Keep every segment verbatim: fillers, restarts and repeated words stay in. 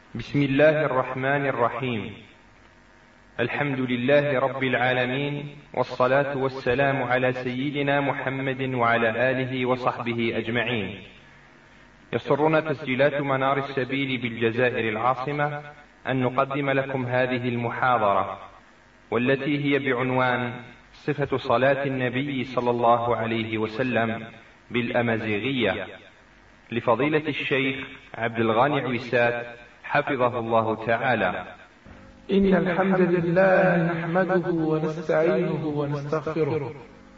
بسم الله الرحمن الرحيم. الحمد لله رب العالمين، والصلاة والسلام على سيدنا محمد وعلى آله وصحبه أجمعين. يسرنا تسجيلات منار السبيل بالجزائر العاصمة أن نقدم لكم هذه المحاضرة، والتي هي بعنوان صفة صلاة النبي صلى الله عليه وسلم بالأمازيغية، لفضيلة الشيخ عبد الغاني عويسات حفظه الله تعالى. إن الحمد لله نحمده ونستعينه ونستغفره،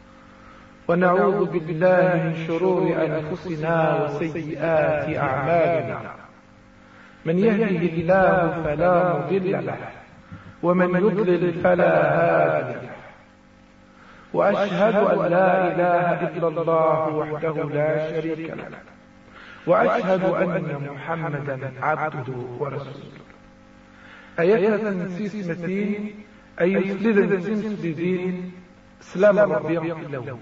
ونعوذ بالله من شرور أنفسنا وسيئات أعمالنا. من يهده الله فلا مضل له، ومن يضلل فلا هادي له. وأشهد أن لا إله إلا الله وحده لا شريك له، وأشهد أن محمدا عبده ورسوله. أيها سيسمتين أي سلدن سيسمتين سلام ربي الله.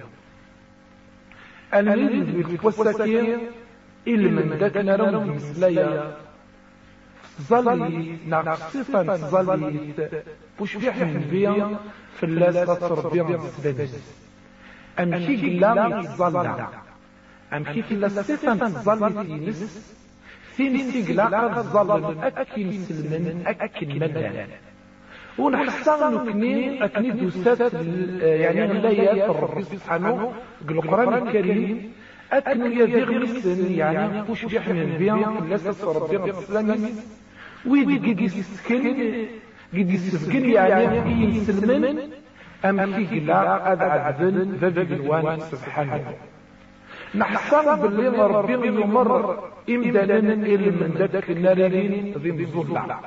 أنا نريد بالفوسكين إلمن دكنا رمض مسليا ظلي نقصفا ظلي بوش بيحن بيا في الله سطر بيا مسلين أمشي قلامي تظلع أمشي في الله سفن ظلي تينس ثين سيقلاق الظل أكل سلمن أكل مدن. ونحسن نكني أكني دوسات يعني غلايات الرب سبحانه بالقرآن الكريم أكنو يذيغ مسن يعني وش بيحمل بيان لسس ربي الإسلامي ويدي قد يسكن قد يسكن يعني يسلمن أم في قلاق أدعد ذن ذبي بالوان سبحانه. نحسن باللي ربي يمر إمدانا إلى من ذاك النارين ذي الظلع.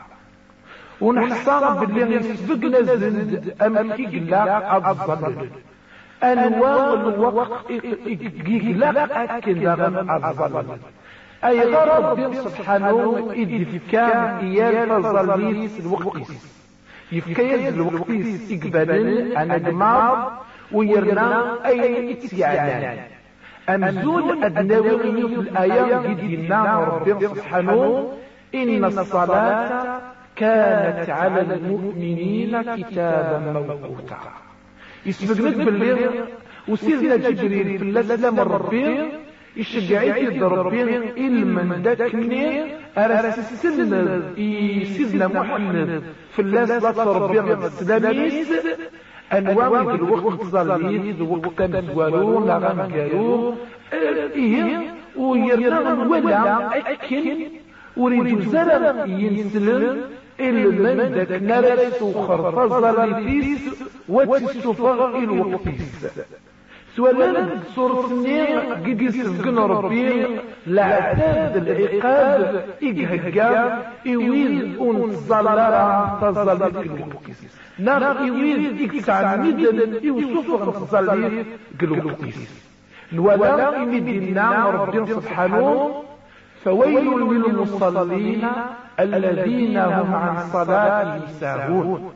ونحسن باللي يسبقنا زند أم في قلاق أبظل أنواع الوقت قلاق أكل لغم أبظل. أي ربي سبحانه إذ فكام إيال فظليس الوقتيس يفكيز الوقتيس إقبال أنا جماع ويرنا أي إتيانان أمزول أدنوي في الآيات جدنا ربي سبحانه إن الصلاة كانت على المؤمنين كتابا موقوتا. يسبقنك بالليل وسيدنا جبريل في الله سلام ربي يشجعيك يد ربي إلمن داكني أرسلنا سيدنا محمد في الله صلاة ربي السلاميس أنواع الوقت ظليت وقت مزوالون لغم قالوا إيه ويرنا ولا أكن وريد زرم ينسلم إلمن داك نرس وخرطة ظليتيس وتستفغ الوقتيس سوالا صورة سنين قد يسفقن ربي لعداد العقاب إقهقا إويل أنتظلارا تظليت الوقتيس نار إويل إكسع مدن إوسفغ تظليت الوقتيس الولا إمدنا ربي سبحانه فويل للمصلين الذين هم عن صلاتهم ساهون.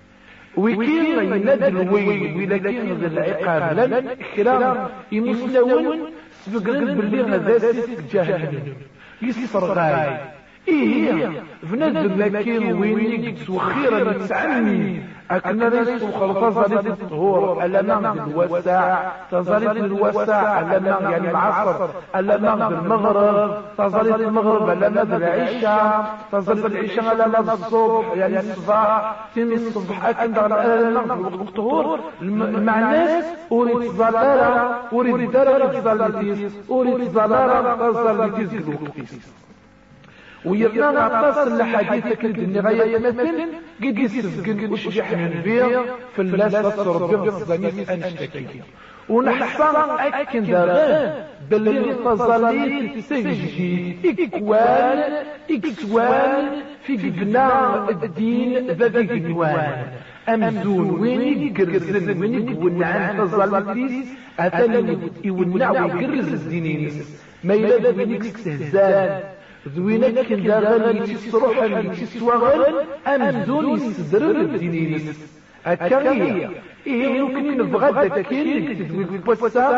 وكين يند الويل ولكن ذا العقاب لن إكرام يمسلون سبقن باللي هذا سيسك جهنم يسفر غاي إيه فند لكن وين وخيرا يتسعني أكنا ناس وخلطة ظلت الطهور ألمان بالوسع تظلت الوسع ألمان يعني العصر ألمان بالمغرب تظلت المغرب ألمان بالعشاء تظلت العشاء ألمان الصبح يعني الصباح تم الصبح أكنا ألمان بالوقت الطهور مع الناس أريد ظلالة أريد درجة ظلتيس أريد ظلالة ظلتيس بالوقتيس. ويرنا عطاس لحديثك النغاية مثل قد يسفقن وش يحمل بيه في الله سطر بيه الصداميس أنشتكي. ونحسن أكن داغان باللي تظليت تسجي إكوان إكسوان في قبناء الدين ذا قنوان أمزون وين يقرزن وين يقولنا تظليتيس أثنى يونع ويقرز الدينيس ما يلاد وين يستهزان ذوينك كندا غالي تسروح اللي تسواغل أمزون يستدرر الدينيس أكاغية إيه يمكن نبغى داكين تدوي البوسا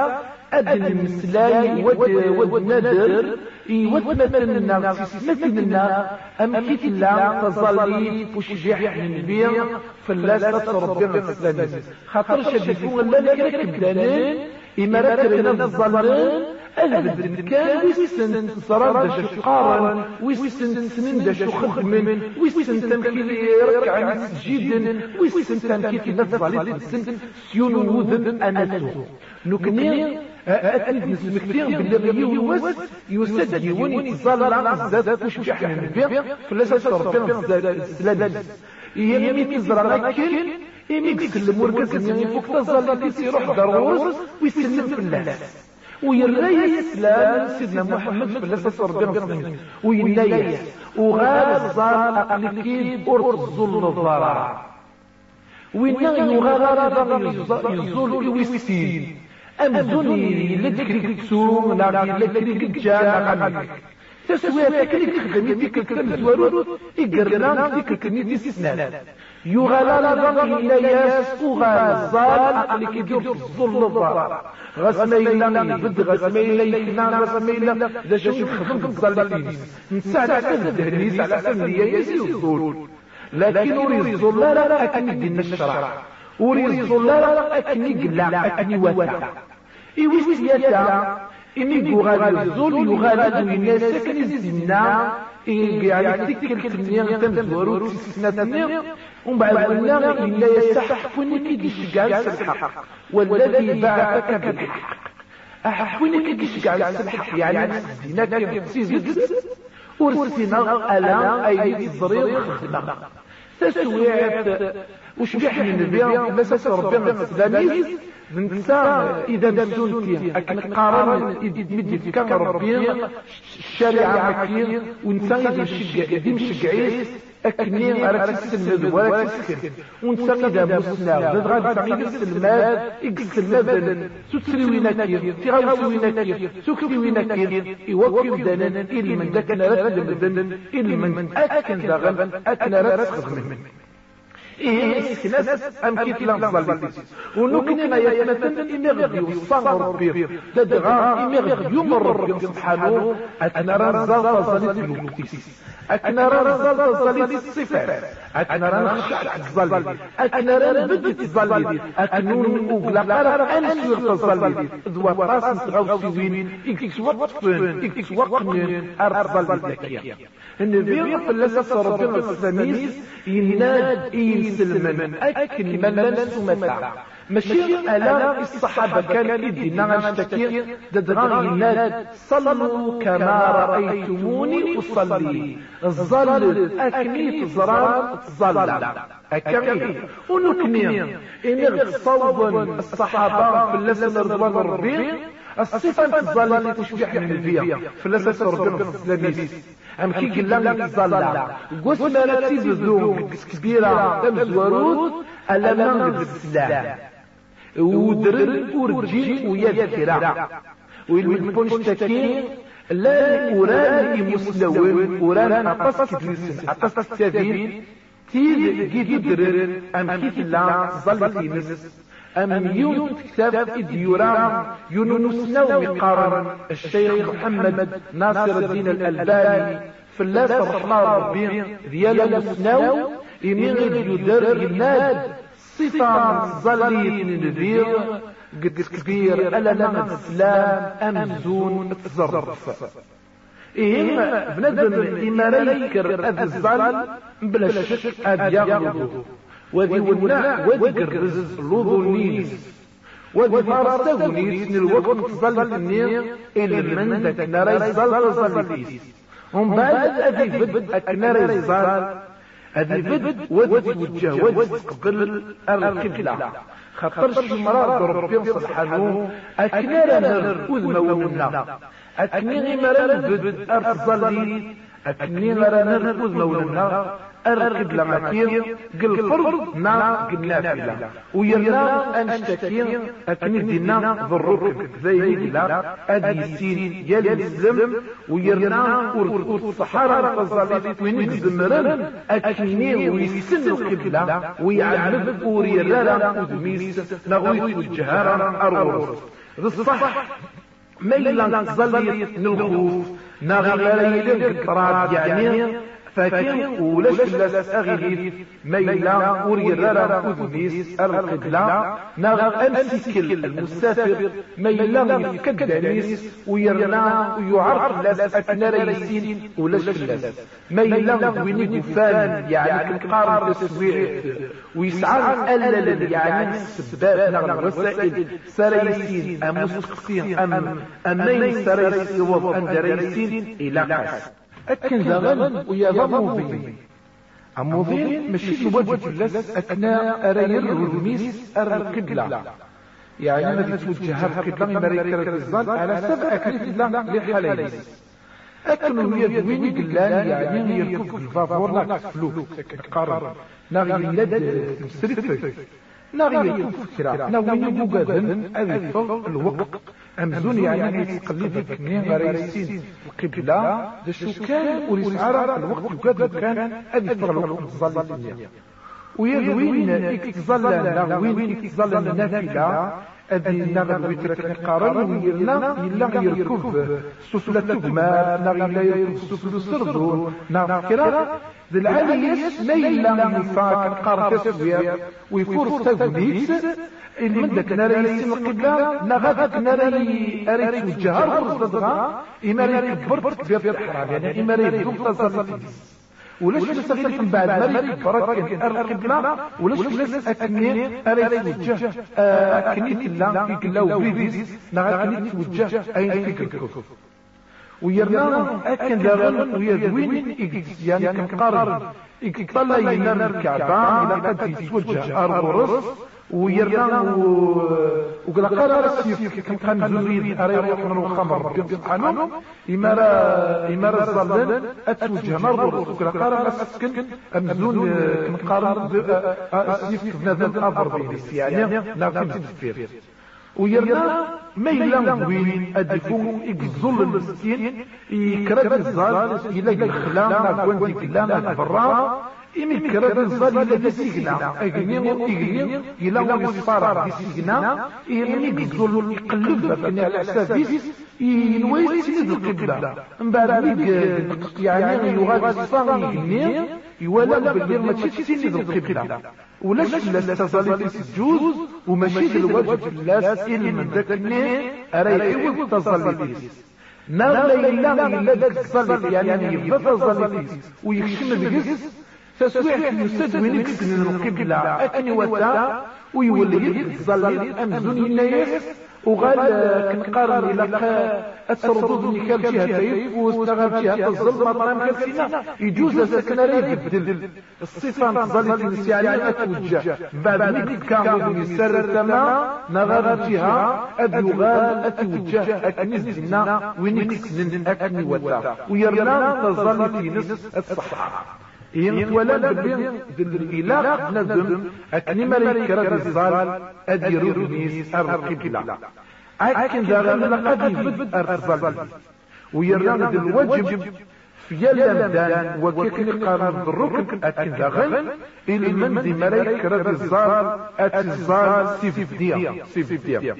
أدن المسلاي ود ود نادر ود مثلنا مثلنا أم كيت لا تظلي وشجح من البيع فلا ربنا السلام خاطر شدفون لا نكرك دانين إما ركبنا الظلين أهل كان ويسن صرار داش فقارا ويسن سنين داش خدمن ويسن تمكيل يركع عن سجيد ويسن تمكيل نفضل السن سيون وذن أنسو نكني أتني نسمكتين باللي يوس يسد يوني يتظلع زاد وش بيحنا نبيع فلاش ربنا السلام يمي تزرع لكن يمي يسلم مركز يعني فوق تظل يروح دروس ويسلم في الناس ويريح الإسلام سيدنا محمد صلى الله عليه وسلم وينيح وغال الظال أقلكيد أرض الظل الضرع وينيح يغال يزول ويستين أمزوني لدكريك تسوم نعم لدكريك جاء نعم تسوية تكريك خدمي ديك الكلمة إقرنا ديك الكلمة سنان يغال الظل إلياس وغال الظال أقلكيد أرض الظل الضرع غسميلا بد غسميلا كنا غسميلا ذا شو خدمت الظلين نساعد على الدهليز على سمية يزول لكن أريد الظلال أكني دين الشرع أريد الظلال أكني قلع أكني واتع إيويس يتا إني قغال الظل يغالد الناس كني الزنا يعني تكل تنيا تمزورو تسنتنيا ومن بعد قلنا إلا يستحقني كي الشجاع الحق والذي بعثك بالحق أحقني كي الشجاع الحق يعني زينك سيزد ورسنا ألا أي الضرير خدمة تسويات وش بيحمي النبي مساس ربنا الإسلامي ننسى إذا نسونتي أكن قارن مدي في كان ربي الشارع مكين ونسى إذا مشجع إذا مشجعيس أكني على تسلم ولا تسكر ونسى إذا مسنا نضغط تعيد السلمات السلمات سوتري وينكير تغاوسي وينكير سكري وينكير يوكل دانا إلي من ذاك نرد المدن إلي من أكن داغن أكن رد من إيه سكناس أم كيف لنظل ونكني ما يتمثل إمي غدي وصان ربي تدغى إمي غدي يمر ربي سبحانه أكنا رنزال تظلت الوقتيس أكنا رنزال تظلت الصفات أكنا رنخشع تظلت أكنا رنبدت تظلت أكنون أغلق أرى أنسوغ تظلت ذو طاس غوسوين إكتس وقفن إكتس وقنن أرض الذكية النبي فلسة ربنا السميس يناد ينسلمن أكن من لنس متع ماشي ألا الصحابة كان يدينا نشتكي ددغان يناد صلوا كما رأيتموني أصلي الظل أكني تزرار تظل أكمل ونكني إن صوبا الصحابة فلسة رضوان ربي الصفة الظلة تشبح من البيع فلسة ربنا السلاميس أم كي قلنا الظلة قسنا لتيز الزوم كبيرة تمزورود ألا نغد السلام ودرل ورجيل ويذكرة ويلبونش تكين لا أوران مسلوين أوران أقص كدلسن أقص السبيل تيز جيد درل أم كي لا ظلة نس أم يون كتاب إديورام يونسنا ومقارن الشيخ محمد ناصر الدين الألباني فلاس الرحمن ربي ديال مسناو يمين يدر يناد صفة ظليل النبي قد كبير ألا لنا الإسلام أمزون تزرف إهم بندم إما ريكر أذ الظل بلا شك أذ يغلبه وذي والناع وذي الرزز لوضونيس وذي فارستغنيس الوقت تظل النير إلى من ذاك نرى ظل ظليس هم بعد أذي فد أكنار الظل أذي فد وذي وجه وذي قبل القبلة خطرش مراد ربي سبحانه أكنار نر أذمونا أكني مراد بد أرظلي أكني مراد نر أذمونا أرقب لمكير قل فرض نا قل نافلة ويرنا أنشتكي أكني دينا ذرق ذي لا أدي سين يلي الزم ويرنا الصحارى الفضلات وين الزمران أكني ويسن القبلة ويعلم أوريرانا أدميس نغويت الجهارة أرورس الصح ما إلا تظل نلخوف ناغي غير القراد يعني فكين ولاش فلاس أغيث ميلا وريرارا كودميس القبلة ناغ أمسكل المسافر ميلا يفكدانيس ويرنا ويعرف لاس أكنا ريسين ولاش فلاس ميلا وينيقو فان يعني كنقارب تسويع ويسعى ألل يعني السباب ناغ الوسائل سريسين أم مستقسين أم أمين سريسين وضع أن ريسين إلى قاس أكن زغل ويا ضموذين عموذين ماشي الوجه فلاس أكنا أرير الميس أر القبلة يعني ما تتوجه القبلة مريكة الزال على سبع أكلت الله لحاليس أكنوا يدوين قلان يعني يركب الفافور لا تفلوك قرر ناغي اللد مسرفك ناغي يكون فكرة ناوين يبوغادن أذفر الوقت أمزون يعني يتقلب كنين غريسين القبلة ذا شو كان وريسعارة الوقت يقاد كان أذفر الوقت تظل الدنيا ويدوين اكتظل ناوين اكتظل النافلة أذي نغل ويترك قارن ويرنا يلا يركب سفلة تجمال نغل لا يركب سفلة سردون نغل ذي العاليس ما يلا يفاك قار تسوية ويفور تغنيت المدك ناري يسمى القبلة نغادك ناري أريد الجهر ورصدها إما ريد كبرت بيض الحرام يعني إما ريد تصل ولاش تستغير من بعد مريك برك القبلة ولاش تلاس أكني أريد توجه أكني كلا في كلا وفيديس نغاكني توجه أين في كركوف ويرنا أكن داغل ويدوين يعني كنقارن إكطلع ينام الكعبة إلى قد يتوجه أرض ورص ويرنا وقال قال رسيف كم كان زوين أري روح من الخمر ربي سبحانه إمارة إمارة الظلال أتوجه مرض وقال قال رسكن أمزون كم قارن رسيف بنادم أفر بينيس يعني ناقم تفير ويرنا ما يلا وين أدفو يقزل المسكين يكرب الزال إلى الخلا ناقوان ديك لا برا إمي كرب الزال إلى ديسيقنا أغنيو إغنيو إلا ويصفار ديسيقنا إمي يقزل يقلب فكني على حسابيس ينوي سيد القبلة مبارك يعني يغاد الصغي يغني يولد باللي ماشي سيد القبلة ولاش لا تزالي الجوز وماشي الواجب لا سئل من ذاكني أريد تزالي نغلا إلا إلا تزالي يعني يبقى تزالي ويخشم الجس تسويح يسد وينكس من القبلة أكني وتا ويولي تزالي أمزون الناس وقال كنقارن إلى التردد اللي كان فيها تايف واستغل فيها الظلم مطرم كالسينا يجوز سكن يبدل الصفة تظل تنسي عليها توجه بعد ذلك كان يسر التمام نغاد فيها أبيغال أتوجه أكنز دينا وينكس من أكني وتا ويرنا تظل تنس الصحة ينتولد بالإله نذم أكني ملك رب الزال أدير بنيس القبلة أكن ذا لقد يفد الرزال ويران الواجب في يلمدان وكيكن قارن الركن أكن ذا المن ذي ملك رب الزال أتزال سيفديا سيفديا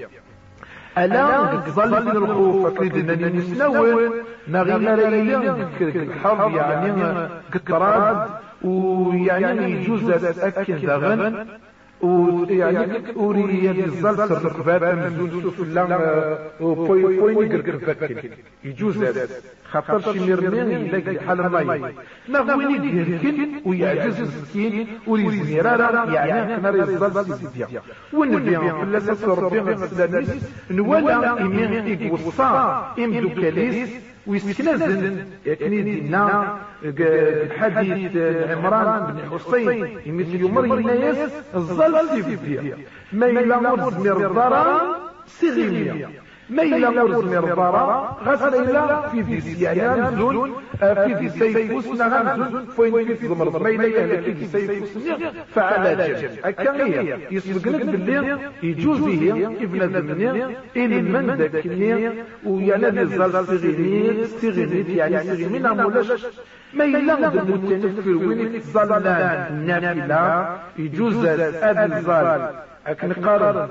ألا ظل من الخوف أكيد أنني نسنون نغينا ليلين الحرب يعني قطراد ويعني يجوز أكن ذغن ويعني أوري الزلط الرقبات مزون سوف اللام وبوين يقرقر يجوز خطر شميرنين يلاقي حال الماي نغويني ديركن ويعجز مسكين وريز مرارا يعني كنار الزلط سيديا ونبيع في اللاساس ربيع السلاميس نوالا إمين إقوصا إم دوكاليس ويسكنزن يكني دينا الحديث عمران بن حسين مثل يمر الناس الظل سيفيا ما إلا مرزمير الضرام سيغيميا ما إلا مرزمير الضرام غسل إلا في ذي يعني نزول في ذي سيفوس نغنزل فوين في ضمرض ما إلا يهلك في ذي سيفوس فعلى جاج أكاية يسبقلك بالليل يجوز هي ابن ذمني إلي من ذاكني ويعني الظل سيغيمي سيغيمي يعني سيغيمي نعمولاش ما يلغد المتنفر وين الظلان نافلة يجوز أبي الظال أكن قرر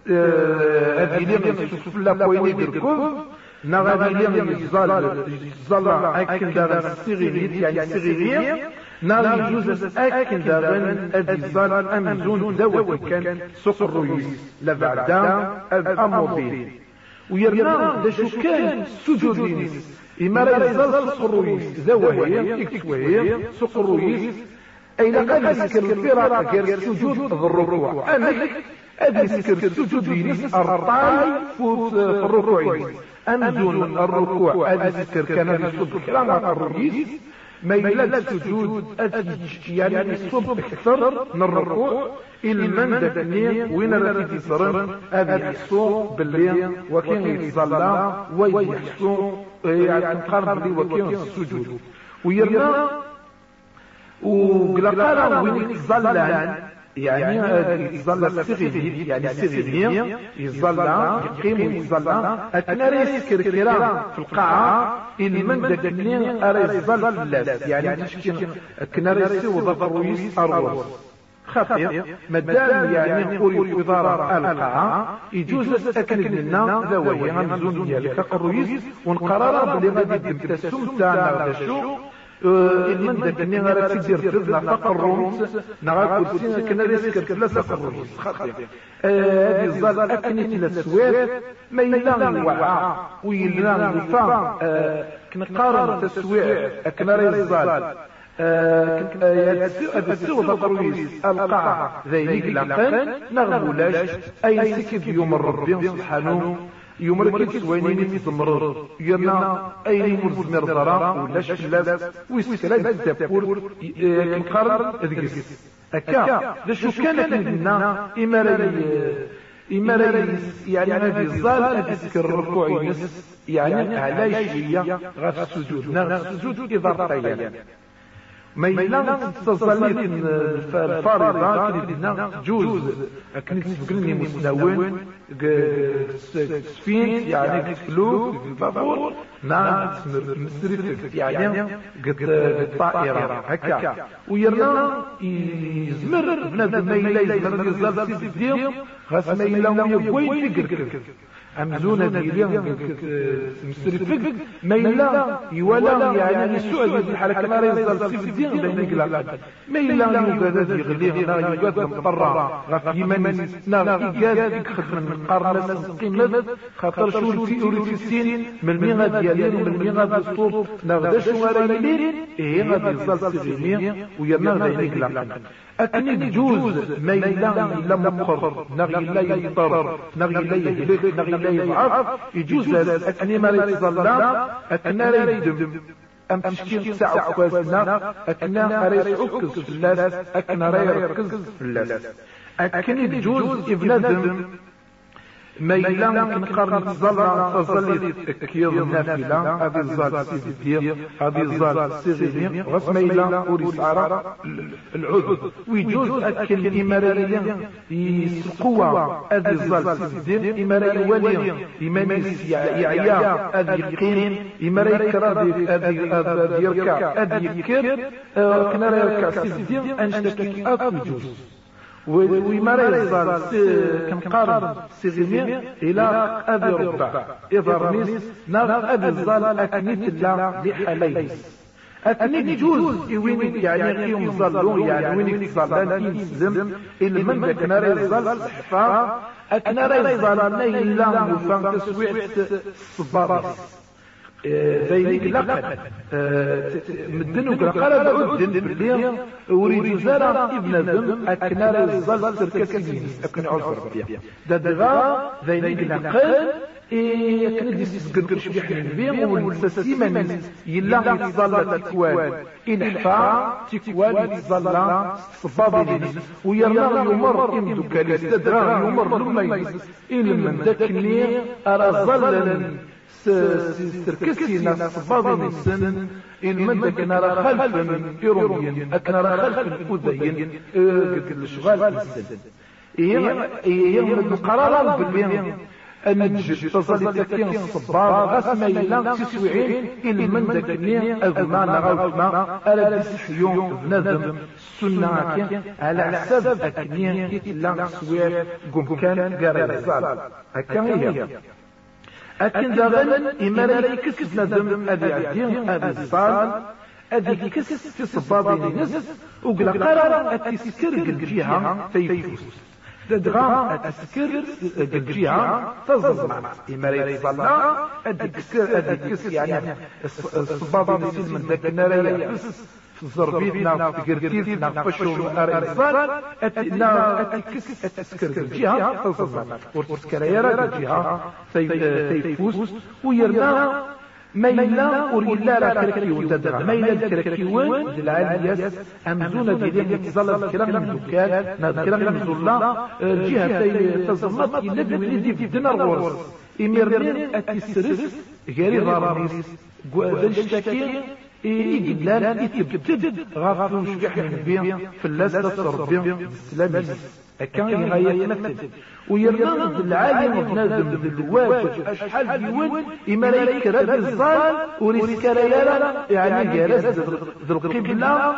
هذه اللي نشوف لا بويني دركوب نا غادي اللي يزال يزال اكن داغن الصغيريت يعني الصغيريه نا يجوز اكن داغن ادزال امزون دواء كان سوق الرويس لا بعدا الاموبيل ويرنا دا شو كان سجود لينيس إما راه يزال سوق الرويس زواهي إكسواهي سوق الرويس أين قد يسكر الفراق غير السجود الركوع أنك أدي يسكر السجود لينيس أرطاي فوت في الركوع أنزل الركوع أدي يسكر كان يصب كلام الرويس ما يلاد السجود يعني يصب أكثر من الركوع المن دفني وين راه يتصرف هذا يحسو باللي وكين يتصلى ويحسو يعني قرب لي وكين السجود ويرنا وقلقالا وين يتصلى يعني يتصلى السغيري يعني السغيري يتصلى يقيم ويتصلى أثناء يسكر كرام في القاعة المن دفني راه يتصلى في اللاس يعني تشكي كنا راه يسوي ضغط الرويس أروس خطير مادام يعني نقول وزارة القاعة يجوز أكل لنا ذوي غنزون ديالك الرويس ونقرر بلي غادي تبتسم تاعنا ولا شو المن دابني غادي تدير تزنا فوق الرومس نغا كرسي كنا ريسك ثلاثة الرويس خطير هذه الزال أكنيت للسويف ما يلا الوعاء ويلا الفام كنقارن تسويع كنا ريزال يدسو ضروريس القاعة ذيك لقن نغبولاش أي سكت يوم الربي سبحانه يوم ركت وينين في زمرر يرنا أي مرزمر ضراء ولاش فلاس ويسكلاس التابور كنقرر ذكس أكا لشو كانت لنا إماري إماري يعني هذه الظال أذكر الركوع ينس يعني علاش هي غاف السجود نغاف السجود إذا رقيا ما يلا تصليت الفارضة كنا جوز كنت تفكرني مسنون سفين يعني فلوك البابور نعم مسرفك يعني قد الطائرة هكا ويرنا يزمر بنادم ما يلا يزمر يزال سيد ديال غاس ما يلا ويبوي فكرك أمزونة ديالي مسرفك ما يلا يولا يعني السؤال في الحركة ما يزال سيد ديال بينك لا ما يلا يوجد يغلي لا يوجد مضطرة غاف يمن نا إيجاد يخدم من قرن قيمة خاطر شو في السين من الميغا ديالين ومن الميغا بالصوت نغدا شو غاليين إيه غادي يزال سيدي ويرنا بينك لا أكني جوز ما يلا إلا مقر نغي لا يضطر نغي لا يهلك نغي لا يضعف يجوز أكني ما يتظل أكنا لا يدم أم تشكيل ساعة كواسنا أكنا ريس عكز في اللاس أكنا ريس في اللاس أكني جوز إبنادم ما يلا نقرن تظل تظل كيض النافلة هذه الزال سيدي هذه الزال سيغيني غص ما يلا أوريس عرق العذر ويجوز أكل الإمارية يسقوا هذه الزال سيدي إمارية ولي إماميس يعيا هذه القين إمارية كرادي هذه يركع هذه يكر كنا يركع سيدي أنشتكي أكل جوز ويمارس الزال كنقارن سيغيني إلى أبي ربع إذا رميس ناغ أبي الزال أكنيت الله لحليس أكنيت جوز وين يعني قيوم الزالون يعني وين الزالان ينسلم إلا من ذاك نار الزال صحفا أكنار الزالان إلا مفان تسويع الصبارس ذلك لقد مدنو قال بعدن بالليل وريد زرع ابن ذم أكنار الزل تركسين أكن عذر بيا ددغا ذلك لقد يكن يسقن كرش بيحن بيم والسسيمة يلا يتظل تكوان إنحفا تكوان يتظل صبابين ويرنا يمر إمدو كاليستدرا يمر لما يجلس إلا من ذكني أرى ظلا سركسي ناس صبابي من السن المدى كنا خلفا إيروميا أكنا خلفا أذين قد الشغال في السن إيه من قرارا بالبين النجد تصلي تكين الصبار غاس ما إلا تسويعين إلى من ذاكني أغمى نغاوتما ألا تسحيون بنادم السنة على حساب أكني إلا تسويع قم كان قاري الزال هكا هي أكن داغن إما لا يكسس ندم أدي عدين أدي الصال أدي كسس في صبابين نس وقل قرار أتسكر الجهة فيفوس دغا أتسكر الجهة تزمع إما لا يتصلى أدي كسر أدي كس يعني الصبابين نس من ذاك النار يحس في الزربيتنا في قرقيتنا في فشو الإنسان أتنا أتكس أتسكر الجهة تزمع وتسكر يرى الجهة فيفوس ويرنا ميلا وريلا لا كركيون تدرى ميلا الكركيون العاليات أمزونة ديالي يتظل الكلام من دكال نذكرام من زولا الجهة تزمط يلد وليدي في الدنيا الغرس إمرنين أتسرس غيري غارميس ذنشتكي إيجلال إتبتد غافل شكح من بيان فلاسة صربيان السلاميس أكان يغاية نفسه ويرنض العالم بنادم بالواجب أشحال ديوان إما لا يكرد الظال وريسكالا يعني جالس ذو القبلة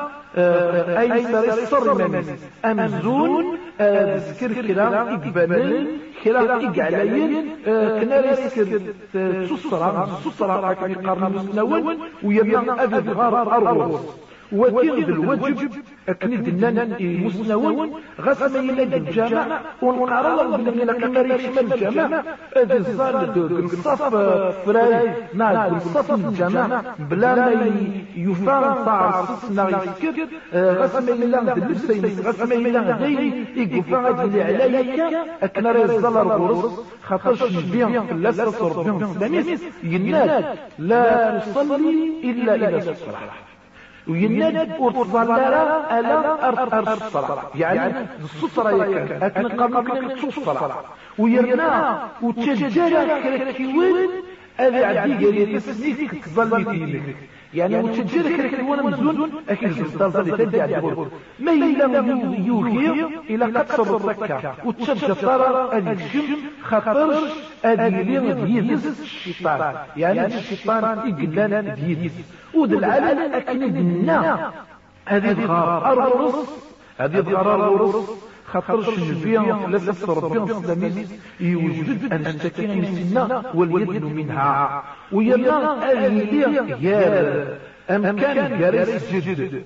أي سر منس أمزون ذكر كلا إقبالين كلا إقعلين كنا ريسكر سسرا سسرا كما يقارن مسنون ويرنض أبد غار أرغوص وكيغ بالواجب أكني دنان مسنون غاس ما يلاقي الجامع ونقرر بلي لك ما يشمل الجامع هذا الزال الصف فراي ناس الصف الجامع بلا ما يفهم صار صفنا يسكت غاس ما يلاقي اللبسين غاس ما يلاقي يقفا اللي عليك أكنا راه الزال الغرس خاطرش بيان في اللاسة صربيان السلاميس يناد لا تصلي إلا إلى الصلاة ويناد ورتصلى ألا أرس الصلاة يعني السطرة يكن أكن قبل كنك الصلاة ويرنا وتشجر كركيوان هذا عدي قال يتسنيك تظلي فيك يعني وتشجر كركيوان مزون أكيد تظلي تدي عدي غرب ما إلا يوغي إلى قصر الركة وتشجر طارة أدي الشم خطرش أدي لين ديزس الشيطان يعني الشيطان إقلان ديزس ود العالم أكن دنا هذه الغار أرغرس هذه الغار أرغرس خطرش نبيان ثلاثة صربيان سلاميس يوجد أن اشتكينا يسنا واليد منها ويلا أهلية يا أمكان جارس جد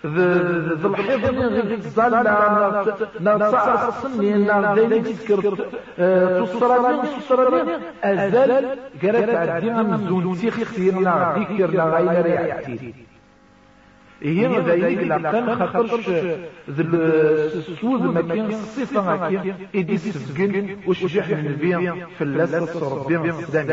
ذا الحفظ الزال نصع الصني نعدين تذكر تصرانين تصرانين أزال قرأت عدينا من زون تخسيرنا ذكرنا غير ريعتي هي ذلك لقن خطرش ذا السود مكان الصفة هكي إدي سفقن وشجح من البيان في اللاسة الصربيان السلامي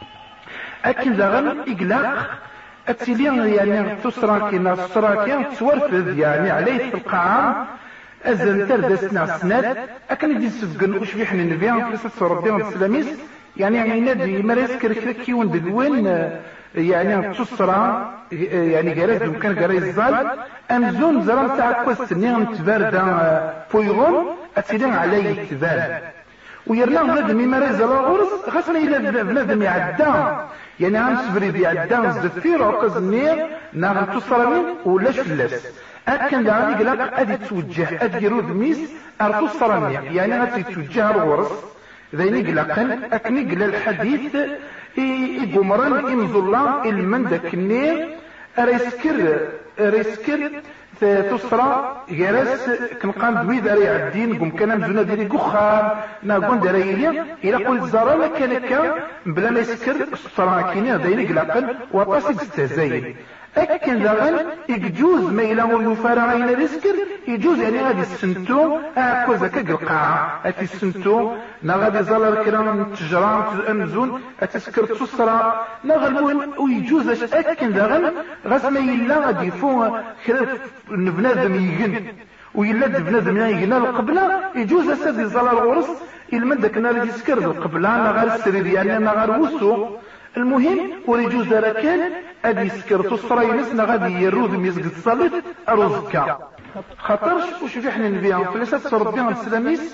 أكن زغن إقلاق أتلين يعني تسراكي نصراكي تورفذ يعني عليه في القاعة أزل تردسنا السنات أكن يدي سفقن وشبيح من البيان في صربيان السلاميس يعني يعني نادي مريس كركركي وندلوين يعني تسرى يعني جراز ممكن جراز الزال أمزون زرام تاع كوست نيغم تباردا فويغون أتلين عليه تبار ويرنا بنادم يمارز على غرس خاصنا إلا بنادم يعدى يعني عم سفري بيعدى الزفير عقز النير ناغم تصرمين ولاش فلاس أكن دعاني قلاق أدي توجه أدي يرود ميس أرتو الصرمين يعني أدي توجه الغرس ذيني قلاقا أكني قلا الحديث إيقمران إمزولا المندك النير أريسكر أريسكر تصرى جرس كنقام دوي داري عدين قم كان مزونا ديري قخان ناقون داريليا إلا قلت زارا كان كان بلا ما يسكر الصرا كيني دايني قلاقا وطاسك استهزاين أكن ذاغن يجوز ما إلا يفارع إلى ريسكر يجوز يعني هذه السنتو أكوزا كالقاعة هذه السنتو نغادي زالر كرام تجرام أمزون أتسكر تصرى نغلبون ويجوز أكن ذاغن غاز ما إلا غادي يفو خلاف بنادم يجن ويلد بنادم يجن القبلة يجوز أسادي زالر غرس المدك نار يسكر القبلة نغار السرير يعني نغار وسو المهم وريجوز ركان أدي يسكر تصرى ينسنا غادي يرود ميزقد صلت أرزكا خطرش وش في حنا نبيعهم فلسات صربيان السلاميس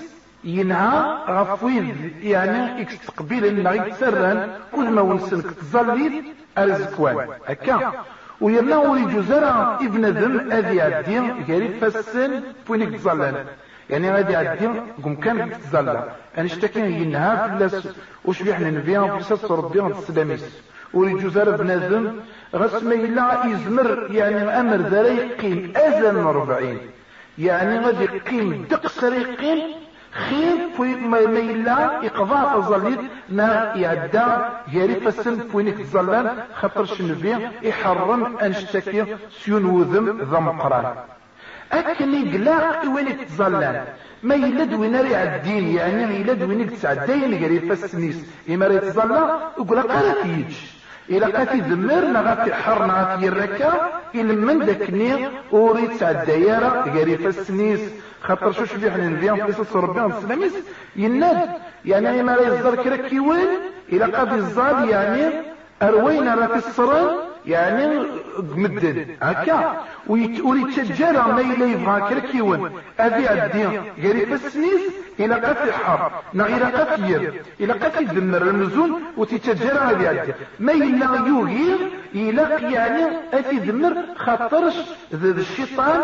ينهى غفوين يعني يستقبل انه يتسرن كل ما ونسنك تظليت ارزكوان هكا ويرنا ولي جزرة ابن ذم اذي عدي غير فسن بوينك تظلن يعني غادي عدي قم كان تظلن انا اشتكي ينهى فلاس وش بيحنا نبيان بلسات ربيان السلاميس ولي جزرة ابن ذم غسم إلا يزمر يعني امر ذا يقيم اذن ربعين يعني غادي يقيم دقسر يقيم خير في ما يلا يقضاء الظليل نا يعدى ياري فسن فوينك الظلان خاطر شنبي يحرم انشتكي سيون وذم ذم قران اكن يقلاق وينك تظلان ما يلد ويناري عالدين يعني يلد وينك تسعدين ياري فسنيس يما راه يتظلى يقول قالت يجي إلا قاتي ذمرنا غاتي حرنا غاتي الركا إلمن داكني وريد سعد الديارة غاري فالسنيس خاطر شو شبيه حنا نبيان في قصص ربنا السلاميس يناد يعني ما راه يزار كرا كيوان إلا قاتي الزاد يعني أروينا راه في الصران يعني مدن هكا ويريد تجارة ما إلا يبغى كرا كيوان أذي عدي غاري فالسنيس إلا قاتي حر نا إلا قاتي ير إلا قاتي ذمر المزون وتتجارة هذه عدي ما إلا يغير إلا يعني أتي ذمر خاطرش الشيطان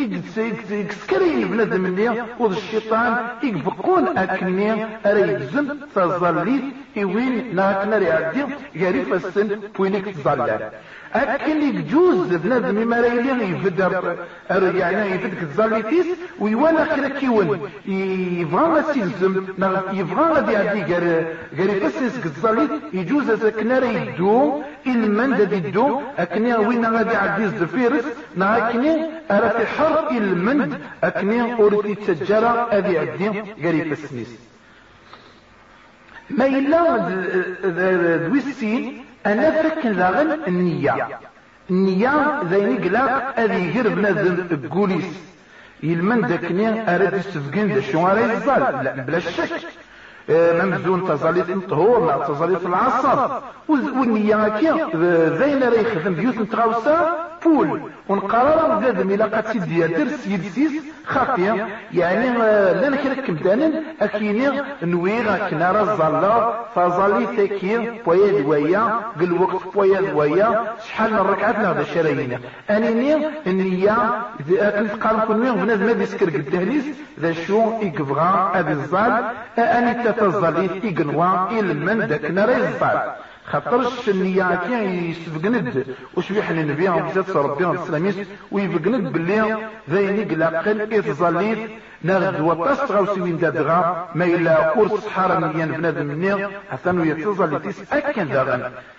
يكسكرين بنادم مني وذا الشيطان يبقون أكني أريزم تظليت إوين ناكنا ريعدي غريف السن بوينك تظلل أكن يجوز بنادم ما رايلين يفدر يعني يفدك الظليتيس ويوانا خير كيون يبغى ما سيلزم يبغى غادي يعدي غريف السن الظليت يجوز أكنا ريدو المن دا ديدو أكني وين غادي يعدي الزفيرس ناكني أرى في حر المند أكني أوريتي تجارة أذي عدي غريف السنيس ما إلا دويسين أنا فكن ذاغن النية النية ذيني قلاق أذي غير بنادم القوليس يلمن داكني أراد يستفقين دا شو غاري يزال لا بلا شك ممزون تظليت الطهور مع تظليت العصر والنية كي زين راه يخدم بيوت نتغاوسا بول ونقرر زاد ملا قد سيدي درس يدسيس خافية يعني لنا كركب دانا اكيني نويغا كنا رزالا فظليت كي بويا دويا قل وقت بويا دويا شحال من ركعات نغدا شراينا انيني النية كنت قال كل مين بنادم هذا يسكر قداميس ذا شو يقبغا ابي الزال اني تظليت يقنوا المن داك نار الزال خاطرش النية كي يسبقند وش بيحنا نبيها بزات ربنا السلاميس ويبقند باللي ذيني قلاقل يتظليت ناغد وطاس غاوسيوين دادغا ما إلا كورس حارة مليان بنادم مني حتى انو يتظليتيس اكن داغن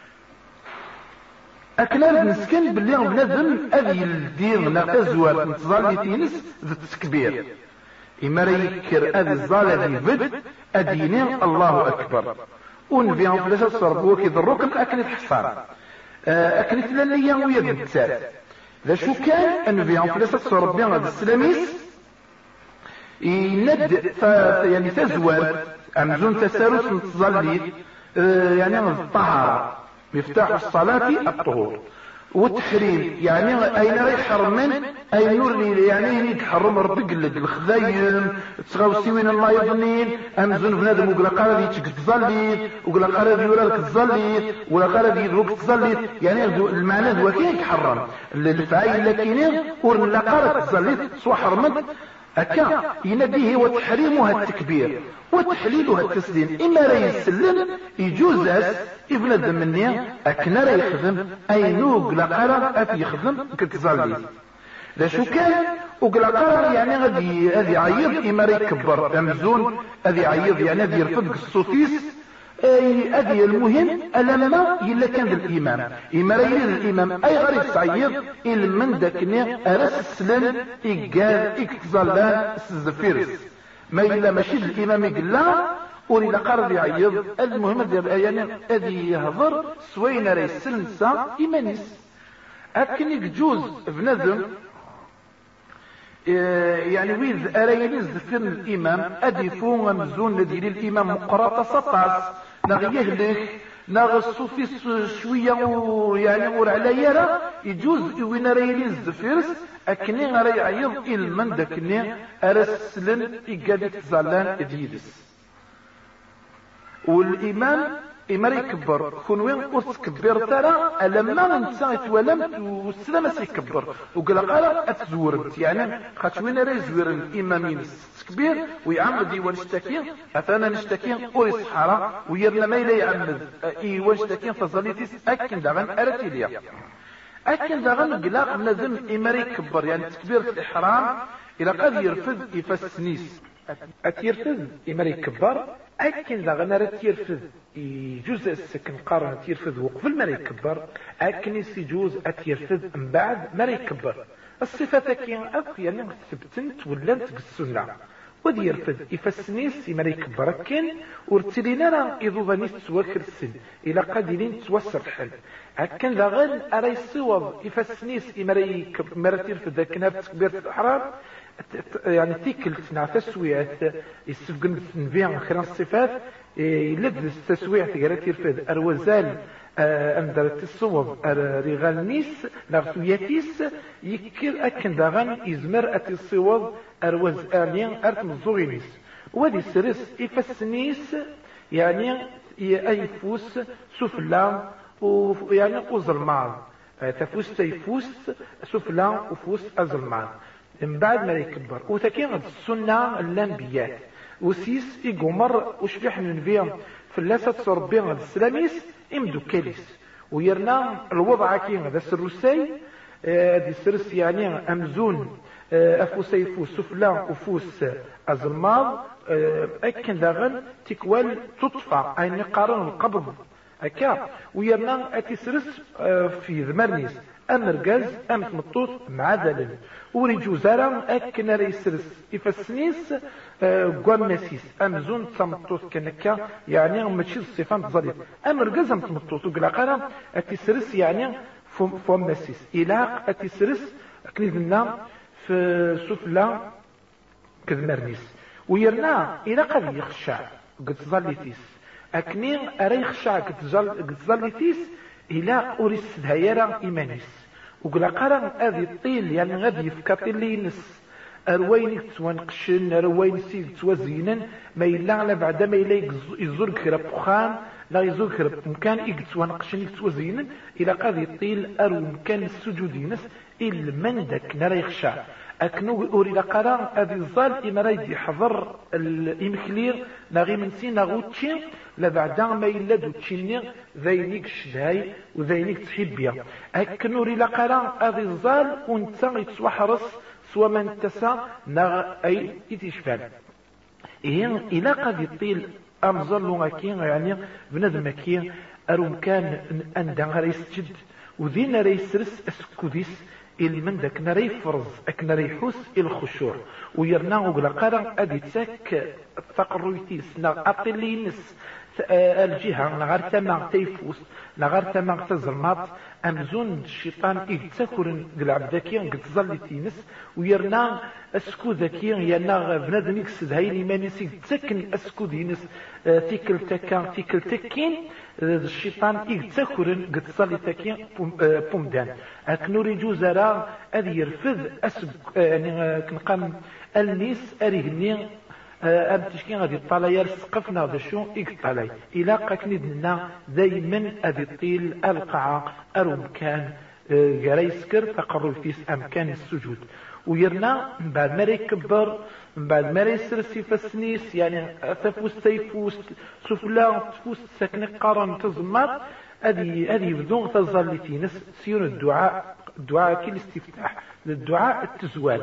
اكنا نسكن باللي بنادم اذي الدين نتزوات نتظليتينس ذا التكبير إما ريكر أذي الظالة ذي بد أديني الله أكبر ونبيهم فلسة صربوك إذا الركن أكلت حصان أكلت لليا ويد التسال ذا شو كان أنبيهم فلسة صربيان هذا السلاميس يند يعني تزوال أمزون تسارس متظلي يعني الطهارة مفتاح الصلاة الطهور والتحريم يعني اين راي حرمن اي نور يعني يتحرم ربي قلد الخذايم تغاوسي وين الله يظنين امزون بنادم وقال قال دي تظلي وقال قال دي يورالك تظلي ولا قال دي يدوك تظلي يعني المعنى هو كي يتحرم الفعيل لكن ور لا قال تظلي سوا حرمت هكا ينبيه وتحريمها التكبير وتحليلها التسليم إما راه يسلم يجوز ابن الدمني أكنا راه يخدم أي نوق لقرا أفي يخدم كتظلي لا شو كان وقلقرا يعني غادي غادي عيض إما راه يكبر أمزون غادي عيض يعني غادي يرفض الصوتيس أدي المهم ألما إلا كان الإمام إما رأي الإمام أي غير يسعيد إلا من داكني أرس السلم إيقال إكتظلان الزفيرس ما إلا ماشي الإمام إقلا وليلا قرر يعيض المهم يعني أدي يهضر سوين رأي السلنسة إيمانيس أكن يجوز بنادم يعني ويذ أريني الزفير الإمام أدي فون مزون لدي الإمام مقراطة سطاس نغيه لك ناغ الصوفيس شوية يعني ور على يرى يجوز وين راه يلز فيرس أكني راه يعيض إلمن داكني أرسلن إيقادي تزالان إديدس. والإيمان إما يكبر كون وين قلت كبر ترى ألما نتا يتولمت والسلام سيكبر وقال قال أتزورت يعني خاطش وين راه يزور الإمامين كبير ويعمد يوانشتكين أثانا نشتكين أوري الصحراء ويرنا ما إلا يعمد يوانشتكين فظليتيس أكن داغن أرتي ليا أكن داغن قلاق لازم إما يكبر يعني تكبير في الإحرام إلى قد يرفض يفسنيس أتيرفض إما يكبر أكن داغن أرتي يرفض يجوز السكن قارن تيرفض وقبل ما يكبر أكن يجوز أتيرفض من بعد ما يكبر الصفات كي أك يعني ثبتنت ولا السنة ودي يرفض يفسنيس يما يكبر كان ورتلينا راه يضوضني تسواكر السن إلى قادرين توسر الحل أكن ذا غير أرى يصوض يفسنيس يما يرفض ذاك نفس كبير الأحرار يعني تيكلت نع تسويات يستفقن نبيع خير الصفات يلد التسويع تقالت يرفض الوزال أمدر التصوب رغال نيس لغسوياتيس يكر أكن داغن إزمر أتي الصواب أروز آلين أرتم الزوغينيس ودي سرس إفسنيس يعني أيفوس سفلا ويعني أزلمان تفوس تيفوس سفلا وفوس أزلمان من بعد ما يكبر وتكين السنة الأنبياء وسيس إيقومر وشبيح من فيهم فلاسة صربين السلاميس امدو كاليس ويرنا الوضع كين هذا السروسي هذه السرس يعني أمزون أفوسي فوس سفلا وفوس أزلماض أكن داغن تكوال تطفى أي نقارن القبض أكا ويرنا أتسرس في ذمرنيس أمرقاز أمت مطوط مع ذلك وريجو زارا أكن ريسرس إفسنيس قوامسيس أمزون تمطوط كنكا يعني ماشي الصفان تظلت أمرقاز أمت مطوط وقلاقنا أتسرس يعني فومسيس إلا أتسرس أكنيدنا في سفلا كذمرنيس ويرنا إلا قد يخشع قد ظلتيس أكني أري يخشع قد ظلتيس إلا أوريس دهيرا إيمانيس وقلا قرن هذه الطيل يعني غادي يفكر اللي ينس أروين تسوانقشن أروين سيد توزينا ما إلا على بعد ما إلا يزور كرا بخان لا يزور كرا مكان يتسوانقشن يتوزينا إلى قاضي الطيل أرو مكان السجود ينس إلا من داك نرى يخشى أكنو أوري لقرا هذه الظال إما رايد يحضر الإمكلير ناغي من سين ناغوتشي لبعد ما إلا دوتشيني ذينيك شداي وذينيك تحبيا أكنو أوري لقرا هذه الظال وانتا يتسوحرص سوى من تسا ناغ أي يتشفال إيه إلا قد يطيل أمزل لغاكين يعني بنادم كي أرو مكان أندان ريسجد وذين ريسرس أسكوديس المن داك نري فرز اك نري حوس الخشوع ويرنا وقلا قرا ادي تسك تقرويتيس نا اطلينس الجهه نغار تما تيفوس نغار تما تزرمات امزون الشيطان يتسكر العبدكي قد ظلتينس ويرنا اسكو ذكي يانا بنادم يكسد هاي الايمانيسي تسكن اسكو دينس تيكل تكا تيكل تكين الشيطان يتسكر قد ظلتكي بومدان اكنوري جوزرا ادي يرفض اسب يعني كنقام النيس اريغني أبتشكين غادي طالع يرسقفنا هذا شو إقطالي إلا قاكني دنا دايما أبي طيل القاعة أرو مكان جريسكر تقرر فيس أمكان السجود ويرنا من بعد ما يكبر من بعد ما يسرسي فسنيس يعني تفوس تيفوس سفلا تفوس سكن قرن تزمات أدي أدي بدون تظل تينس سيون الدعاء الدعاء كي الاستفتاح للدعاء التزوال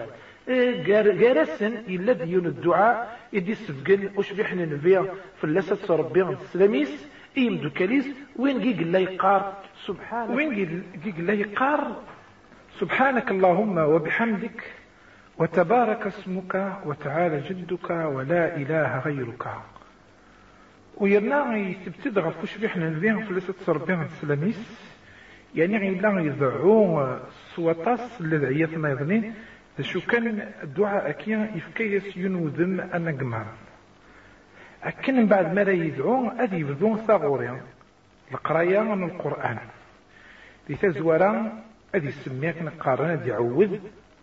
جارسن إلا ديون الدعاء إدي سفقن وشبيحنا نبيع في اللسة ربي السلاميس إيمدو كاليس وين جيج الله يقار سبحانك وين جيج الله يقار سبحانك اللهم وبحمدك وتبارك اسمك وتعالى جدك ولا إله غيرك ويرنا يتبتدغ فشبيحنا نبيع في اللسة ربي السلاميس يعني إلا يضعون سوطاس للعيات ما يظنين شو كان الدعاء أكيا يفكيس ينوذم أنا قمار أكن بعد ما يدعو أدي يبدون ثغوريا القراية من القرآن دي تزورا أدي سميك نقارن أدي عوذ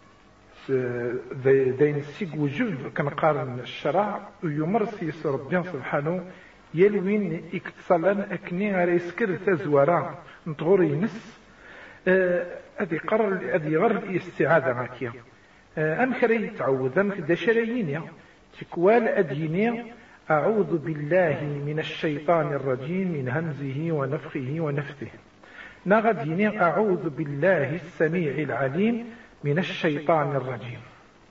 دين السيق وجب كنقارن الشرع ويمرس يسر ربي سبحانه يلوين اكتصالان أكني غير يسكر تزورا نطغور ينس أدي قرر أدي غر الاستعادة غاكيا أم خري تعوذ أم كدا شرايين تكوال أديني أعوذ بالله من الشيطان الرجيم من همزه ونفخه ونفثه نغديني أعوذ بالله السميع العليم من الشيطان الرجيم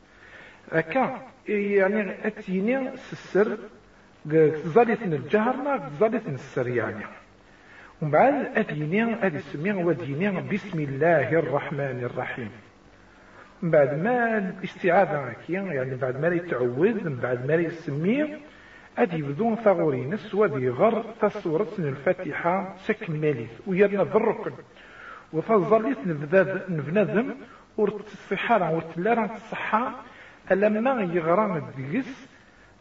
أكا يعني أتيني السر زالت الجهر ما زالت السر يعني ومن بعد أديني أدي السميع وديني بسم الله الرحمن الرحيم من بعد ما الاستعاذة يعني بعد ما يتعوذ من بعد ما يسميه أدي بدون ثغوري نس ودي غر تصورة الفاتحة سكن ماليث ويرنا بالركن وفظلت نبنذم ورتصحارا ورتلارا تصحى لما يغران الدقس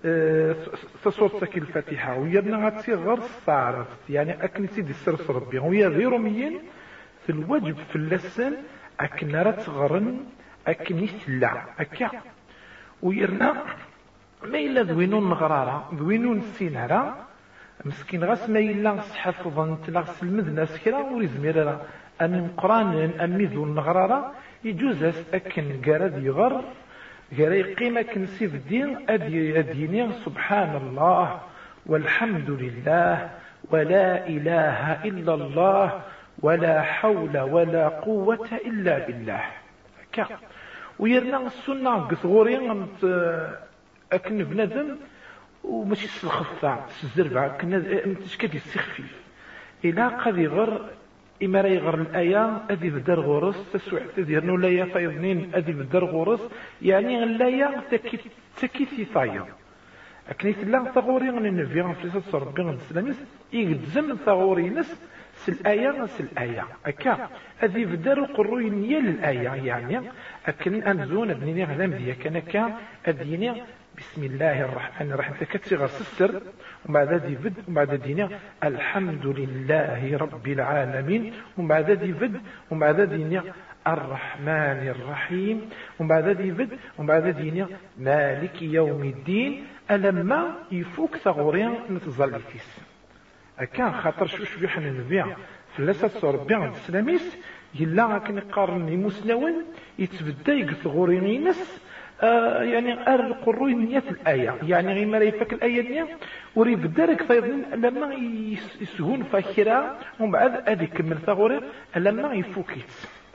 تصورة سكن الفاتحة ويرنا غتسي غر استعرفت يعني أكن سيدي السرس ربي ويا ذي رميين في الوجب في اللسان أكن رات غرن أكن يسلع أكا ويرنا ما إلا ذوينون نغرارا ذوينون السينارا مسكين غاس ما إلا حفظا تلاغس المذنى سكرا وريزميرا أن قران أمي ذو النغرارا يجوز أكن قراد يغر قرا قيمة كنسيف الدين أدي أديني سبحان الله والحمد لله ولا إله إلا الله ولا حول ولا قوة إلا بالله كا ويرنا السنة قثغورين أكن بنادم وماشي الخفة الزربعة كنا متشكد يستخفيف إلا قد يغر إما راه يغر الآية أدي بدر غورس تسوع تديرنو لايا فايضنين أدي بدر غورس يعني اللايا تكي تكي ثايا أكن يتلا ثغوري غن النبي في صوت ربي غن السلاميس يجزم ثغوري نس الآية نس الآية أكا أدي بدر قروي نيال الآية يعني أكن أنزون ابنيني غلام ديا كان كان أديني بسم الله الرحمن الرحيم تكتغى السر وبعد ذي فد وبعد دينا الحمد لله رب العالمين وبعد ذي فد وبعد دينا الرحمن الرحيم وبعد ذي فد وبعد دينا مالك يوم الدين ألما يفوك ثغورين نتظل فيس أكان خاطر شو شبيح النبي فلسة صربي عند السلاميس يلا كان يقارن مسنون يتبدا يقثغورين ينس آه يعني القروي نية الآية يعني غير ما يفك الآية نية وريب دارك فايضين لما يسهون فاكرة ومن بعد أديك من ثغوري لما يفوكيت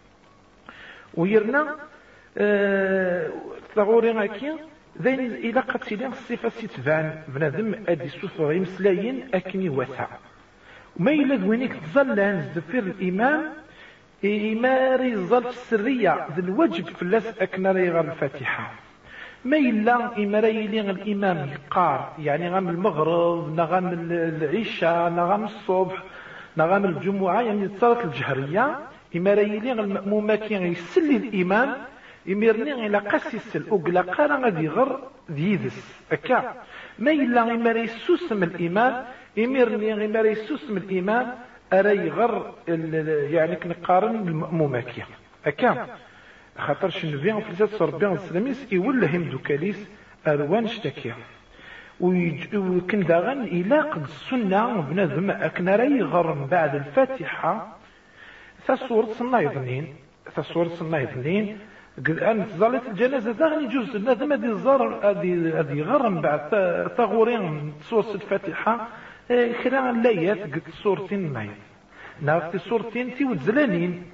ويرنا آه ثغوري غاكي ذين إلى قتلين الصفة ستفان بنادم أدي سوثغي مسلاين أكني وثع وما إلا دوينيك تظلان زفير الإمام إما ريزال في السرية ذي الوجب في اللاس أكنا ريغر الفاتحة ما إلا إما ريلي الإمام يقار يعني غام المغرب نغام العشاء نغام الصبح نغام الجمعة يعني صلاة الجهرية إما ريلي المأمومة كي يسلي الإمام إميرني إلى قسيس الأقلا قارا غادي غر ذيذس أكا ما إلا إما ريسوسم الإمام إميرني إما ريسوسم الإمام أري غر يعني كنقارن بالمأموماكية أكا خاطرش النبي في لسات ربي السلاميس يولهم دوكاليس أروان شتاكيا وكن داغن إلى قد السنة بنادم أكنا ري غر من بعد الفاتحة ثسورة النايضنين ثسورة النايضنين الآن تظلت الجنازة داغن يجوز بنادم هذه الزار هذه غر من بعد ثغورين سورة الفاتحة كرا اللايات قلت صورتين مايل ناغتي صورتين تي وتزلانين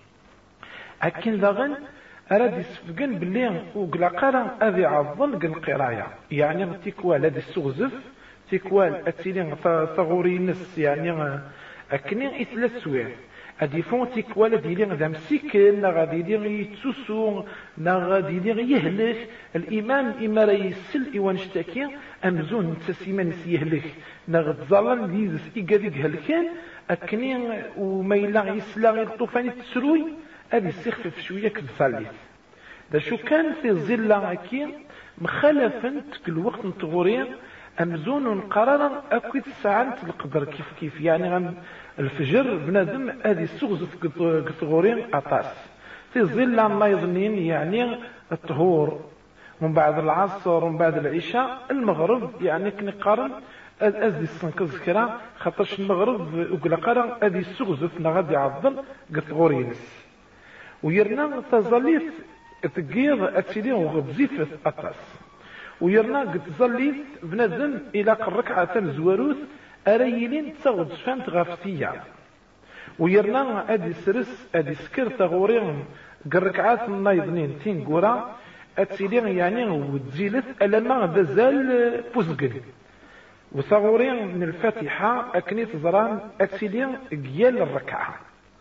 أكن داغن أراد يسفقن باللي وقلا قرا أذي عظل قن قراية يعني تيكوال هذا السغزف تيكوال أتيلين ثغوري نس يعني أكني إثلاث سوير أدي فون تيكوال ديلين ذا مسيكل نا غادي دير يتسوسو نا غادي دير يهلك الإمام إما راه يسل إيوان شتاكي أمزون تسيمان يهلك نا غتزالن ليزس إيكاديك هلكان أكني وما إلا يسلا غير طوفاني تسروي أدي يستخفف شوية كالثالث دا شو كان في الظل هكي مخالفا كل وقت نتغوري أمزون قرارا أكيد ساعة القدر كيف كيف يعني الفجر بنادم هذه السغز كثغورين أطاس في ظل ما يظنين يعني الطهور من بعد العصر ومن بعد العشاء المغرب يعني كنقارن أزدي السنكز كرا خاطرش المغرب وقلا قرا هذه السغز غادي يعضل كثغورينس ويرنا تظليت تقيض أتسيلين وغبزيفة أطاس ويرنا قد ظليت بنادم إلى الركعة الزواروث أريلين تغض فانت غافتية ويرنا أدي سرس أدي سكر تغورين قركعات النايضنين تين قرا أتسيلين يعني وتزيلت ألما دزال بوزقل وثغورين من الفاتحة أكنيت زران أتسيلين قيال الركعة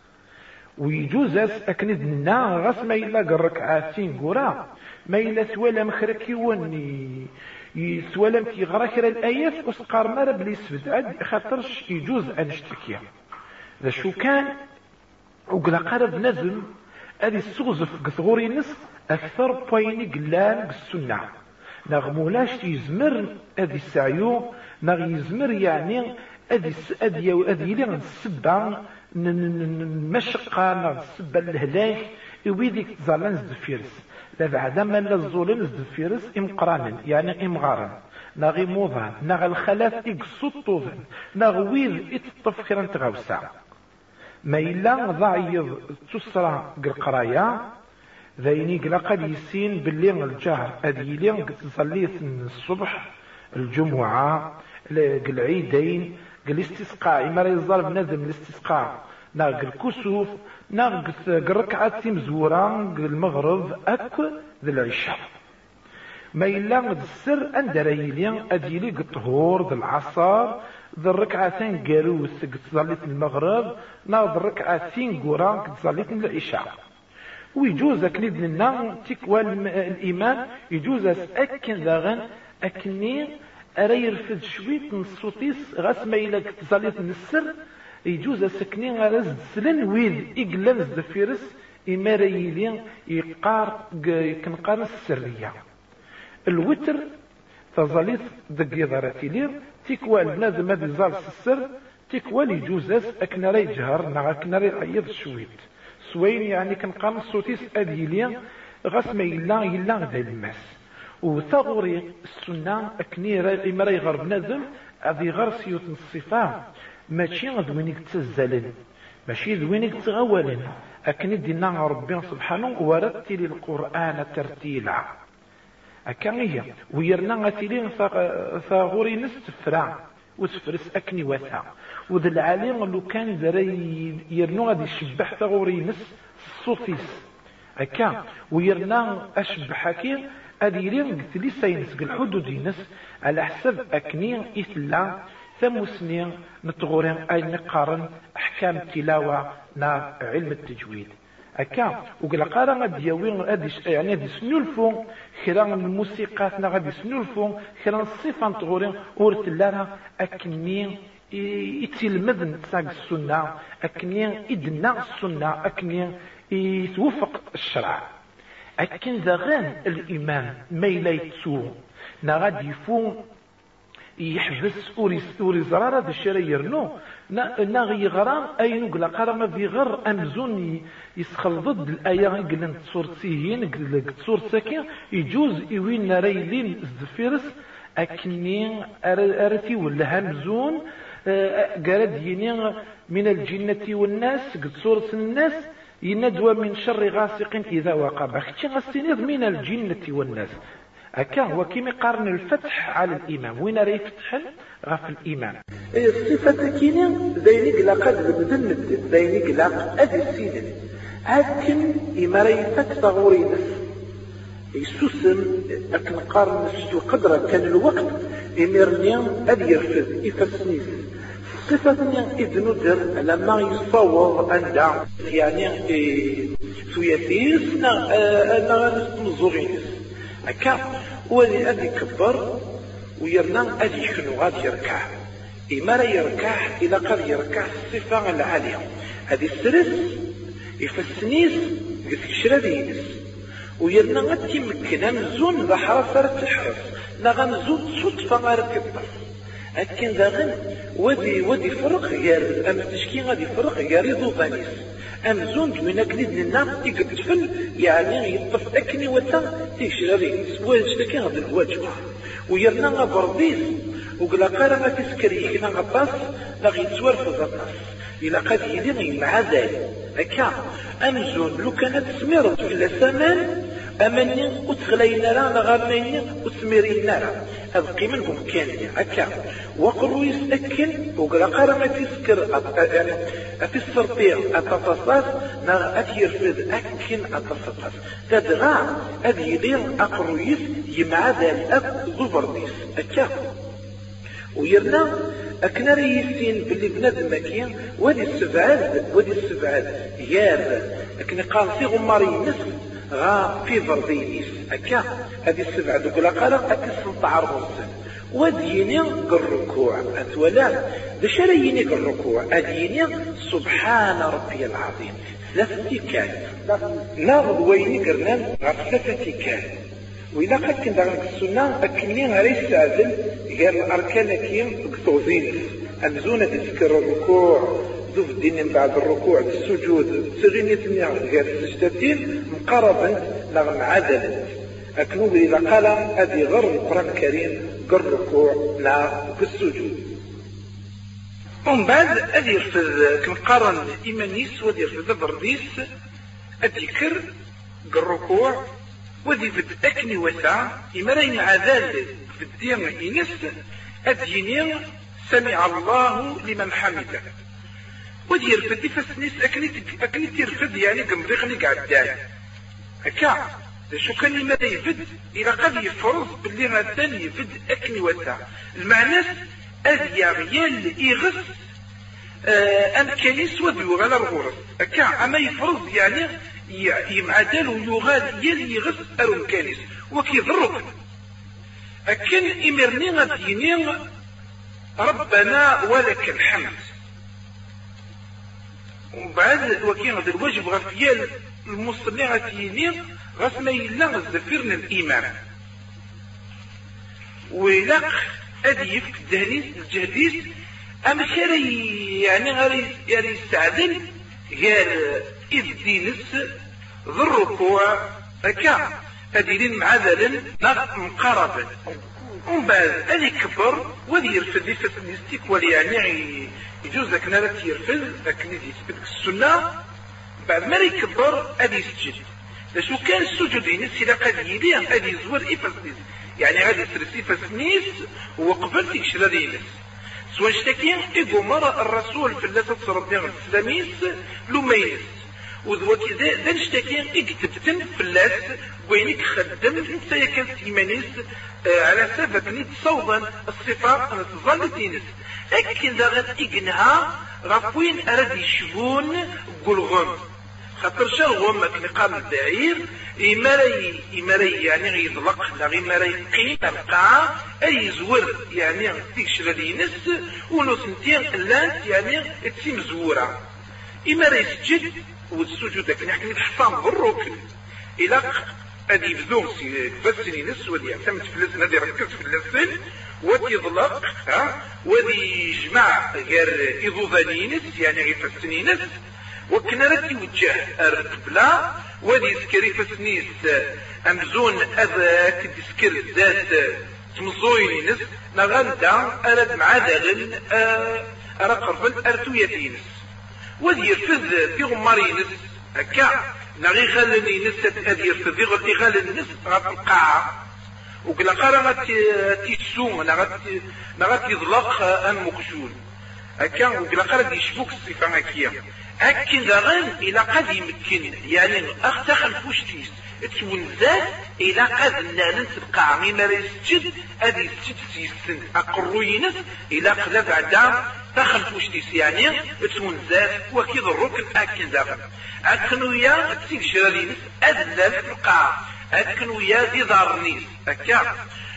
ويجوز أكنيد لنا غاس ما إلا الركعتين قرا ما إلا ثوالا مخركي وني يسوالم كي غراكرا الآيات وسقار مرة بلي سفد خاطرش يجوز أن نشتكيها ذا شو كان وقلا قرب نزم هذه السغزف قثغوري نس أكثر بويني قلان بالسنة نغمولاش يزمر هذه السعيو نغ يزمر يعني هذه هذه هذه لي السبة المشقة نغ السبة الهلاك ويديك تزالان زدفيرس لا بعد ما لا الظلم زدفيرس إمقرانا يعني إمغارا نغي موضان نغ الخلاف إقصطوذن نغ ويذ إتطف خيرا تغوسا ما إلا ضعيض تسرى القرايا ذيني قلقا يسين باللي الجهر هذه لين تصليت الصبح الجمعة العيدين الاستسقاء إما يظهر بنادم الاستسقاء ناق الكسوف ناق الركعة مزورة المغرب أك ذي العشاء ما إلا السر عند ريلين أديلي الطهور ذي العصر ذي الركعتين قالوس تصليت المغرب ناق الركعتين قران تصليت العشاء ويجوز أكنيد لنا تكوى الإيمان يجوز أكن ذاغن أكني أرى يرفد شويت نصوتيس غاس ما إلا تصليت من السر يجوز سكنين غرز سلن ويد إقلان الزفيرس إما ريلين يقار كنقار السرية الوتر تظليت دقي ضراتي لير تكوى البنادم هذا زال السر تكوى يجوز أكن ري جهر نا أكن ري عيض شويت سوين يعني كنقار الصوتيس أديلين غاس ما إلا إلا ذا الماس وثغوري السنة أكني إما ري غرب نادم هذه غير سيوت الصفات ماشي ذوينك تزالن ماشي ذوينك تغولن أكني دينا ربي سبحانه ورتل القرآن ترتيلا أكن هي ويرنا غتيلين ثغوري نستفرع وسفرس أكني وثا وذا العالم لو كان ذري يرنو غادي يشبح ثغوري نس الصوفيس أكا ويرنا أشبح كي أديرين قلت لي سينسق الحدود ينس على حسب أكنين إثلا ثمسنين نتغورين أي نقارن أحكام التلاوة نا علم التجويد أكا وقال قارن غادي يوين غادي يعني غادي سنولفو خيران الموسيقى نا غادي سنولفو خيران الصفة نتغورين ورث لنا أكنين يتلمذ نتساق السنة أكنين إدنا السنة أكنين يتوفق الشرع أكن ذغان الإمام ما يليتسو نا غادي يفو يحبس أوري زرارة ذا الشراء يرنو نا غيغران أي نقل قرا ما في غر أمزون يسخل ضد الآية قلن تصور سيهين قلن تصور ساكين يجوز إوين ريلين الزفيرس أكنين أرثي ولا همزون قرد ينين من الجنة والناس قد صورة الناس يندوى من شر غاسق إذا وقب أختي غسينيض من الجنة والناس أكا هو كيما قارن الفتح على الإمام وين راه يفتح غاف الإمام الصفة كينا زينك لقد بدن زينك لقد أدي السيدة هاكن إما راه يفتح غورينس يسوسم أكن قارن القدرة كان الوقت إمرنيا أدي يرفض يفسنيس صفة إذن در لما يصور عند يعني سويتيس أنا نزورينس هكا ولي أدي كبر ويرنا أدي شنو غادي يركع إما راه يركع إلا قد يركع الصفة العالية هذه السرس يفسنيس قلت شرا دينس ويرنا غتي مكنا مزون بحرف رت الحرف نغا مزون صدفة غاركبر أكن داغن ودي ودي فرق غير أم تشكي غادي فرق غير يضوبانيس أمزون دوينا كنيد لنا يقتفل يعني يطف أكني وتا تيشري سواج لكي غادي الواجب ويرنا غبرديس وقلا قارا ما تسكري كنا غطاس لا غيتسوار في الغطاس إلا قد يدير مع ذلك هكا أمزون لو كانت سميرت في السمان أمني وتغلينا لا نغاميني وتسميرينا لا هذا قيمة بمكانية هكا وقلوا يسأكن وقلا قارا ما تسكر يعني في السرطيع التفاصاص نغ أتيرفد أكن التفاصاص تدغى أدي يدير أقرويس يمع ذلك زبرديس هكا ويرنا أكنا ريسين باللي بنادم مكين وادي السبعاد وادي السبعاد ياب أكنا قال غماري نسل غا في فردينيس أكا هذه السبعاد وقلا قال أكسن تعرض وديني الركوع أتولا بشريني الركوع أديني سبحان ربي العظيم ثلاثة كان ناخذ ويني قرنان ثلاثة كان وإذا قد كنت عندك السنة أكملين غير السعدل غير الأركان كيم كتوزينس أمزونة تذكر الركوع ذوف الدين من بعد الركوع السجود سغيني تنيا غير السجدتين مقاربا نغم عدل أكنوب إذا قال أدي غر القرآن الكريم قر الركوع لا بالسجود ومن بعد أدي يرفض كنقارن إيمانيس ودي يرفض برديس الذكر قر الركوع ودي في أكني وسع إمرين عذال في الدين إنس أديني سمع الله لمن حمده ودي يرفد فسنيس أكني أكني ترفد يعني قمضيقني قعدان هكا شو كان لما يفد إلى قد يفرض باللي غدان يفد أكني وسع المعنى أذي غيال إغس آه أم كنيس ودي غالا الغرس هكا أما يفرض يعني يمعدل ويغال يلي يغس أرم كانيس وكي ضرك أكن إمرني غديني ربنا ولك الحمد وبعد وكي غد الواجب غفيال المصلي غديني غسما يلا غزفرنا الإيمان ولاق أدي يفك الجهديس أما شاري يعني غير يستعدل غير إذ دينس ذو الركوع هكا هديلين معذلا مقاربا ومن بعد هذي كبر وذي يرفد لي فسنستيك ولي يعني يجوز لك نالت يرفد لكن يثبت السنة بعد ما يكبر هذي يسجد لشو كان السجود ينس إلى قد يلي هذي زور إفسنيس يعني غادي يسرسي فسنيس وقبل تكشر هذي ينس سواء اشتكي إيقو مرة الرسول في الله تصر الدين الإسلاميس لميس وذوك ذا نشتكي اكتبتن في اللاس وينك خدم انت يكن سيمانيس آه على سبب نتصوضا الصفات تظل دينس لكن ذا غد اقنها غفوين ارد يشبون قلغم خاطر شغوم كنقام البعير إماري إماري يعني غيطلق لا غيماري قيم القاع أي زور يعني تكشر دينس ونسنتين اللات يعني تسيم زورة إماري يسجد والسجود لكن يحكي الحصان بالركن إلى أدي يبذوم بسني نس ودي يعتمد في اللسن هذي ركز في اللسن ودي يطلق ها ودي يجمع غير إضوذانينس يعني غير فسنينس وكنا ردي وجه القبلة ودي سكري فسنيس أمزون أذا كدسكر ذات تمزوين نس نغندا أرد معادل أرقرفل أرتويتينس ودي يرفذ في غماري نس هكا نغي غالني نس أدي يرفذ في غالني نس غات القاعة وقلا قارا تيتسوم نغات يضلق أم مقشون هكا وقلا قارا يشبوك الصفة هكيا أكن ذغن إلى قد يمكن يعني أختخل فوشتيس تونزات إلى قد نالنس القاعمي ما يسجد أدي يسجد سيسن أقروينس إلى قد بعد تخل فوشتيس يعني تونزات وكيد الركن أكن ذغن أكن ويا تسيك شرالينس أدلال في القاع أكن ويا ذي ضارنيس أكا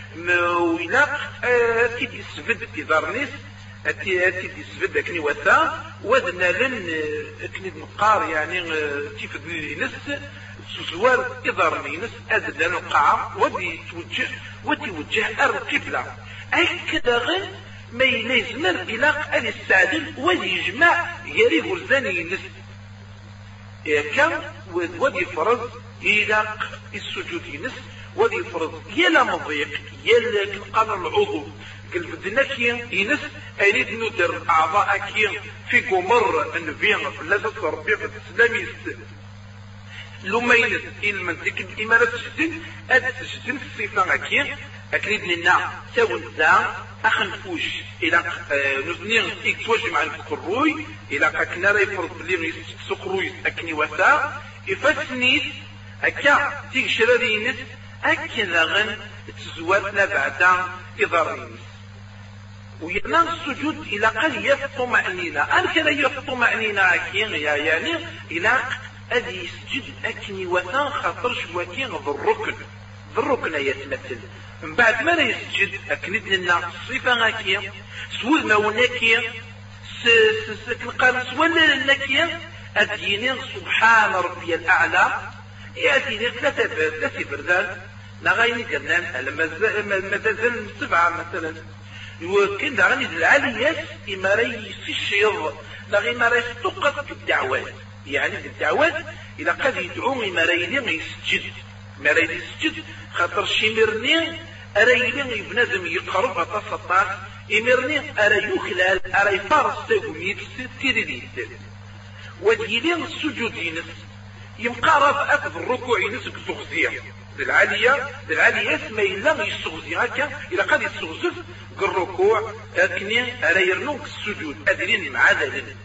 ويلاق كيد يسفد في ضارنيس أتي أتي تسفد أكني وثا ودنا لن أكني مقار يعني تيفد نس سوار إضار نينس أدلان القاعة ودي توجه ودي وجه القبلة أكد غير ما يلازم البلاق أن يستعدل ويجمع يري غرزاني ينس كان ودي فرض إلى السجود ينس ودي فرض يلا مضيق يلا قال العضو قلبدنا كي ينس أريد ندر أعضاء كي في قمر النبي لا تصر بيع الإسلامي لما ينس المنطق الإمارة تسجد أد تسجد الصفة كي أكيد لنا سوى ذا أخنفوش إلى نزنين إكتواج مع القروي إلى كنا رأي فرض بلي سقروي أكني وسا إفسنيس أكا تيشررينس أكنا غن تزوالنا بعد إضارينس وينا السجود إلى قال يفطمأنينة أنا كذا يفطمأنينة أكين يا يعني إلى أدي يسجد أكني وسا خاطرش وكين ذو الركن ذو الركن يتمثل من بعد ما لا يسجد أكند لنا الصفة غاكية سوى الموناكية كنقال سوى لناكية أديني سبحان ربي الأعلى يأتيني ثلاثة ثلاثة بردان نغايني قلنا مازال سبعة مثلا وكن غني العاليات إما راي في الشيض نغي ما راي تقط الدعوات يعني الدعوات إذا قد يدعو إما راي لي يسجد ما راي يسجد خاطر شيمرني أرايلين يبنادم يقرب أتصطاس إمرني أرى يخلال أرى يفارس تاقوميت تيريديت وديلين السجودينس يمقارب أكد الركوع ينس بتغزية للعالية للعالية اسمه إلا يستغزي هكا إلا قد يستغزف الركوع أكني أرى يرنوك السجود أدرين مع ذلك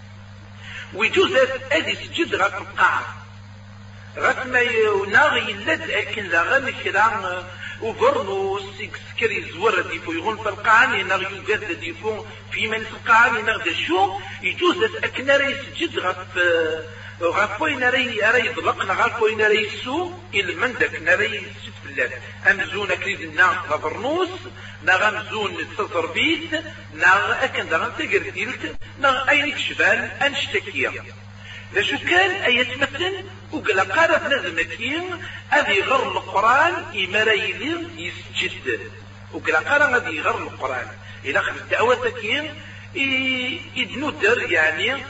ويجوز أدي سجد غاك القاعة غاك ما يناغي اللد أكن لا غني كلام وبرنو سكري زور ديفو يغون في القاعة ينغ يوجد ديفو في من القاعة ينغ شو يجوز أكنا رأي سجد غف غفوين رأي أرى يضلقنا غفوين رأي سو إلا من دك نرأي سجد بالله أمزون أكريد الناس غبرنوس نغ أمزون تصر بيت نغ أكن دغن تقر ديلت نغ أينك شبال أنشتكيا ذا شو كان أيتمثل وقال قارب لازم كين أذي غر القرآن إمرايلين يسجد وقال قارب أذي غر القرآن إلى أخذ الدعوة كين يدنودر يعني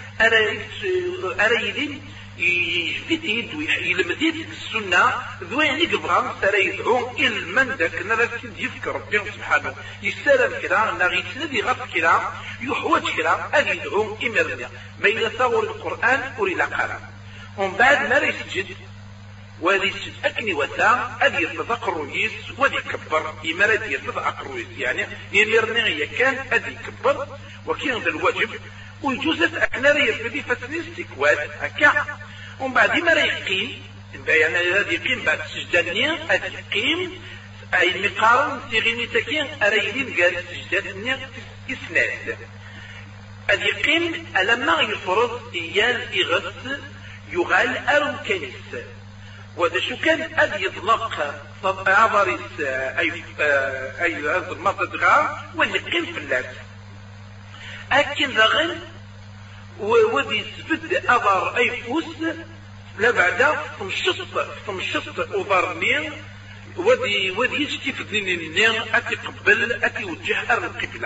أرايلين يجفتيد ويلمديد السنة ذوين يقبران سرى يدعون إلمن داك نرسل يذكر ربهم سبحانه يسالم كلا نغي تنادي غف كلا يحوج كلا أذي يدعون إمرنا ما يتصور القرآن وريلا قرآن ومن بعد ما يسجد وذي يسجد أكني وسام أذي يرتفق الرئيس وذي يكبر إمارة يرتفق الرئيس يعني يمرنا يكان أذي يكبر وكين ذا الواجب ويجوزت أكنا يرتدي فسنستك واد هكا ومن بعد ما يقيم يعني هذا يقيم بعد سجدانية هذا يقيم أي مقارن تغيني تكين أريلين قال سجدانية إسناد هذا يقيم ألما يفرض إيال إغث يغال أرم كنيس وهذا شو كان أذ يطلق عبارس أي أي هذا المطدغة واليقيم في الناس أكن ذغن وذي سبد أضر أي فوس لا بعد تمشط تمشط أضرني وذي وذي يشتي في دين النير أتي قبل أتي وجه أرض القبلة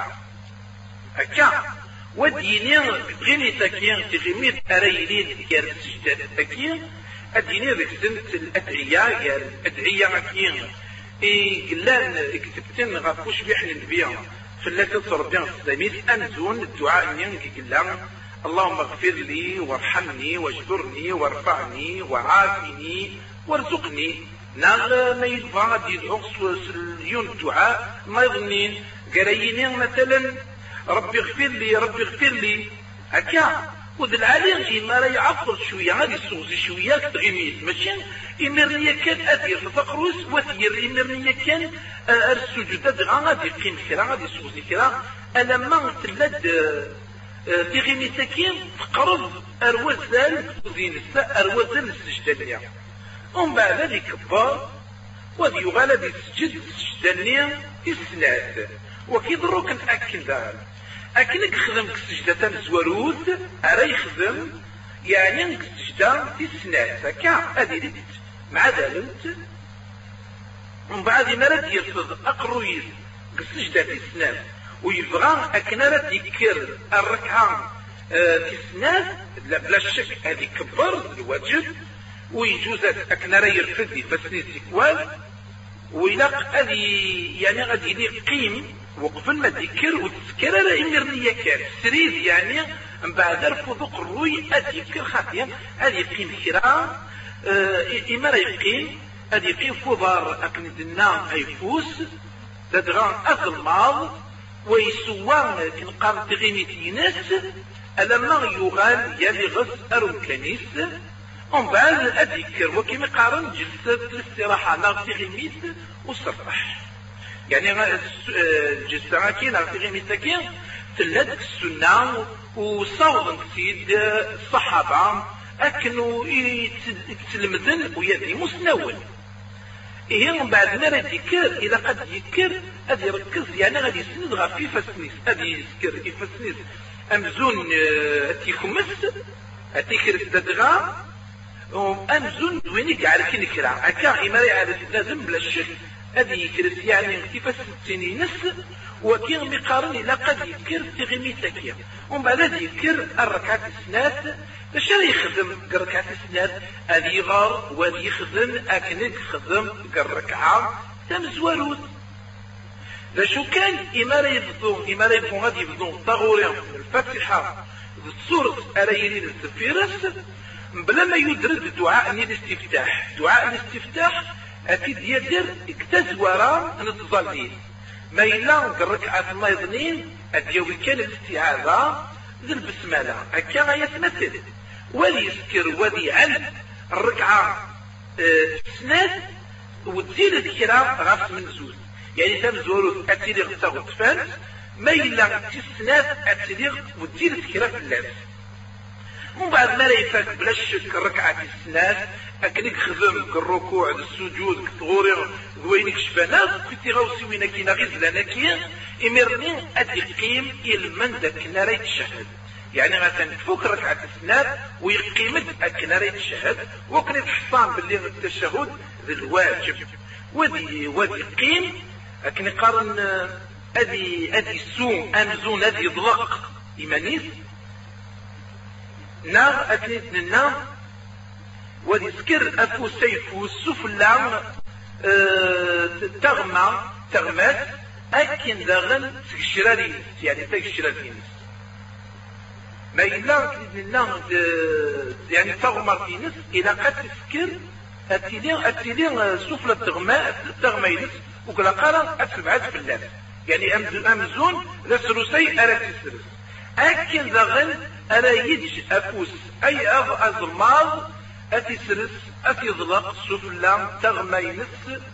هكا وديني غيني تكين تغيميت أريلين كان السجدات تكين أديني ذيك سنة الأدعية كان الأدعية كين إيه قلان كتبتين غافوش بيحن النبيان فلا تصر بين السلامين أنزون الدعاء ينقي قلان اللهم اغفر لي وارحمني واجبرني وارفعني وعافني وارزقني نال ما يدفع يدعو اليوم الدعاء ما يظنين قرينين مثلا ربي اغفر لي ربي اغفر لي هكا وذا العالي ما راه يعفر شويه غادي يسوزي شويه تغيميت ماشي إمرنيا كان أدير تفقروس وثير إمرنيا كان السجود غادي يقيم كرا غادي يسوزي كرا ألما تلد تغيمي سكين تقرب أروزال زين أروزال السجدانية ومن بعد ذلك كبار وذي يغالب يسجد السجدانية إسناد وكي ضروك نأكل ذلك أكنك خدم كسجدتان زورود أرى يخدم يعني السجدة في السنات هكا هذه ديت مع ذلك ومن بعد ما راه يرفض أقرويز السجدة في السنات ويبغى أكن راه يكر الركعة في السنات لا بلا شك هذه كبر الواجب ويجوز أكن راه يرفض يفسني السكوال ويلاق هذه يعني غادي يقيم وقف ما ذكر وتذكر راه يمرني كان سريد يعني من بعد رفض قروي أذكر خاطئا هذه يقيم كرا إما راه يقيم هذه يقيم فضار أكن دنا أيفوس تدغان أظلماض ويسوى كنقار تغيميتي ناس ألما يغال يلي غس أرون كنيس ومن بعد أذكر وكما قارن جلسة الاستراحة ناغ تغيميت وصرح يعني الجلسة كي ناغ تغيميت كي تلدك السنة وصوضا سيد الصحابة أكنوا يتلمذن ويدي مسنون إيه من بعد ما راه يذكر إذا قد يذكر هذا يركز يعني غادي يسند غير في فسنيس هذا يذكر في فسنيس أمزون تيخمس تيكرس ددغا أمزون وين يقعد كي نكرا هكا إما يعرف لازم بلا شك هذا يكرس يعني في فس التنينس وكي مقارن إلا قد يذكر تغمي تكيا ومن بعد يذكر الركعات السنات باش راه يخدم الركعات السنات هذه يغار وهذه يخدم أكنك خدم الركعة تمزوالوت شو كان إما راه يبدو إما راه يبدو غادي يبدو طاغوريا الفاتحة السورة أرايرين السفيرس بلا ما يدرك دعاء الاستفتاح دعاء الاستفتاح أكيد يدير اكتزورا نتظلين ما إلا الركعة الله يظنين أديوي كان الاستعاذة ذي البسملة هكا غيتمثل ولي يسكر ولي علم الركعة اه سنات وتزيد الكرام غاف من زوز يعني تمزورو أتيليغ تاغوت فانس ما إلا تسنات أتيليغ وتزيد الكرام في اللابس ومن بعد ما لا يفاك بلا شك الركعة السنات أكنك خدم الركوع السجود كتغوري وينك شفانات كنتي غاوسي وينك نغيز لناكي إمرني أتقيم إلمن داك ناري تشهد يعني مثلا فوق ركعة السنات ويقيمت أكناري تشهد وكنت حصان باللي التشهد ذي الواجب ودي ودي قيم أكن قارن أدي أدي سوم أمزون أدي ضلق إيمانيس نار أكنت النار ودي سكر أفو سيف والسفلى أه تغمى تغمات أكن داغن تكشراري يعني تكشراري ما إلا النار يعني تغمر في نس إذا قد تسكر أتيلين أتيلين سفلى تغماء تغمينس وكلا قرن أتبعد في اللام يعني أمزون أمزون لسروسي أرى تسرس أكن داغن أرى يدج أفوس أي أغ أزمار أتسرس أتضلق سفلى تغمينس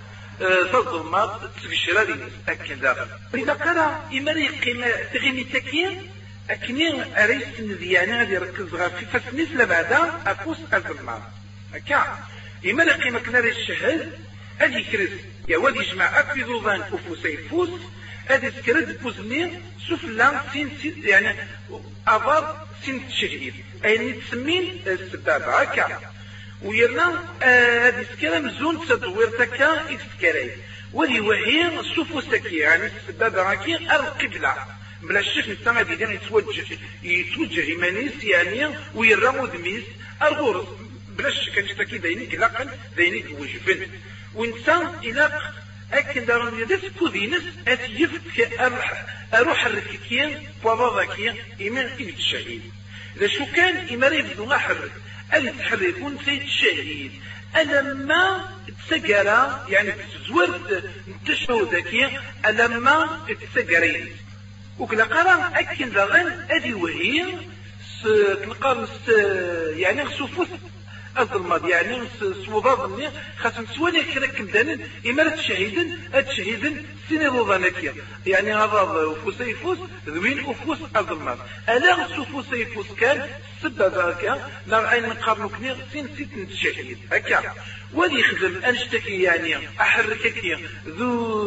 تظلمات تكشراري نس أكن داغن إذا قرأ إماري قيمة تغيني تكين أكنين أريس نذيانا غادي يركز غير في فسنيس لبعدا أفوس أزمار هكا إما لقي مكناري الشهد هذي كرس يا وادي يجمع أكفي ذوبان أفوس يفوس هذي سكرد فوزني سفلان سين سين يعني أفار سين تشهيد أي تسمين السبابة هكا ويرنا هذي سكرة مزون تدوير تكا إكسكري ولي وهي سفوسكي يعني السبابة هكي القبلة بلا الشيخ نتا غادي يتوجه يتوجه إيمانيس يعني ويرمو دميس الغرز بلا الشك تشتكي داينيك لاقل داينيك وجفن وانسان إلاق أكن دارون يدس كودينس أتيفت أروح الركيكين وضاذاكين إيمان إبت الشهيد إذا شو كان إيمان يبدو ما حرك ألي تحركون سيد الشهيد ألما تسجر يعني تزورد التشهدكين ألما تسجرين وكلا قرا أكن دارون أدي وهي كنقارن يعني سوفوس الظلمات يعني سوضاضني خاصم سواني كنا كمدانن إما تشهيدن أتشهيدن سيني روضانكيا يعني هذا فوس يفوس ذوين أفوس الظلمات ألا سوفوس يفوس كان سبا ذاك نار عين نقارنو كنير سين سيت نتشهيد هكا ولي يخدم أنشتكي يعني أحرككي ذو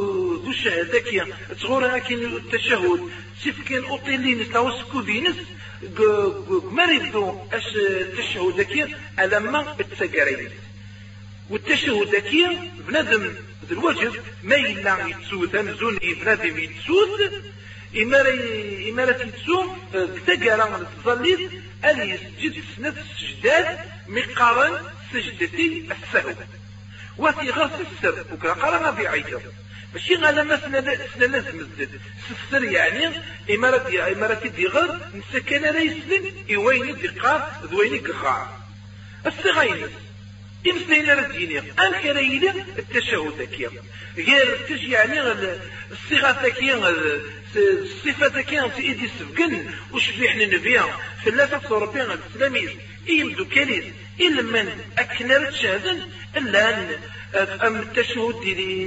ذو الشهادة كي تغور كاين التشهد سيف كاين اوطيلين تلاو سكودينس مريضو اش التشهد كي ألما التسكرين والتشهد كي بنادم ذو الوجه ما إلا يتسوث أمزوني بنادم يتسوث إمارة إمارة تسوث تسكرا تظليت أن يسجد سنة السجدات مقارن سجدتي السهو وفي غرس السر وكذا قرنا في عيجر ماشي غالا ما سنا لازم الزد السر يعني إمارة إمارة دي غير نسكن لا يسلم يوين دقات ذوين كخاع السغاينس إمسينا رديني أنك ريلي التشهد كيا غير تجي يعني الصيغة كيا الصفة كيا في إيدي سفقن وشبيحنا نبيها في اللافة ربنا الإسلامية إيمدو كاليس إلا من أكنرت شهدا إلا أن أم التشهد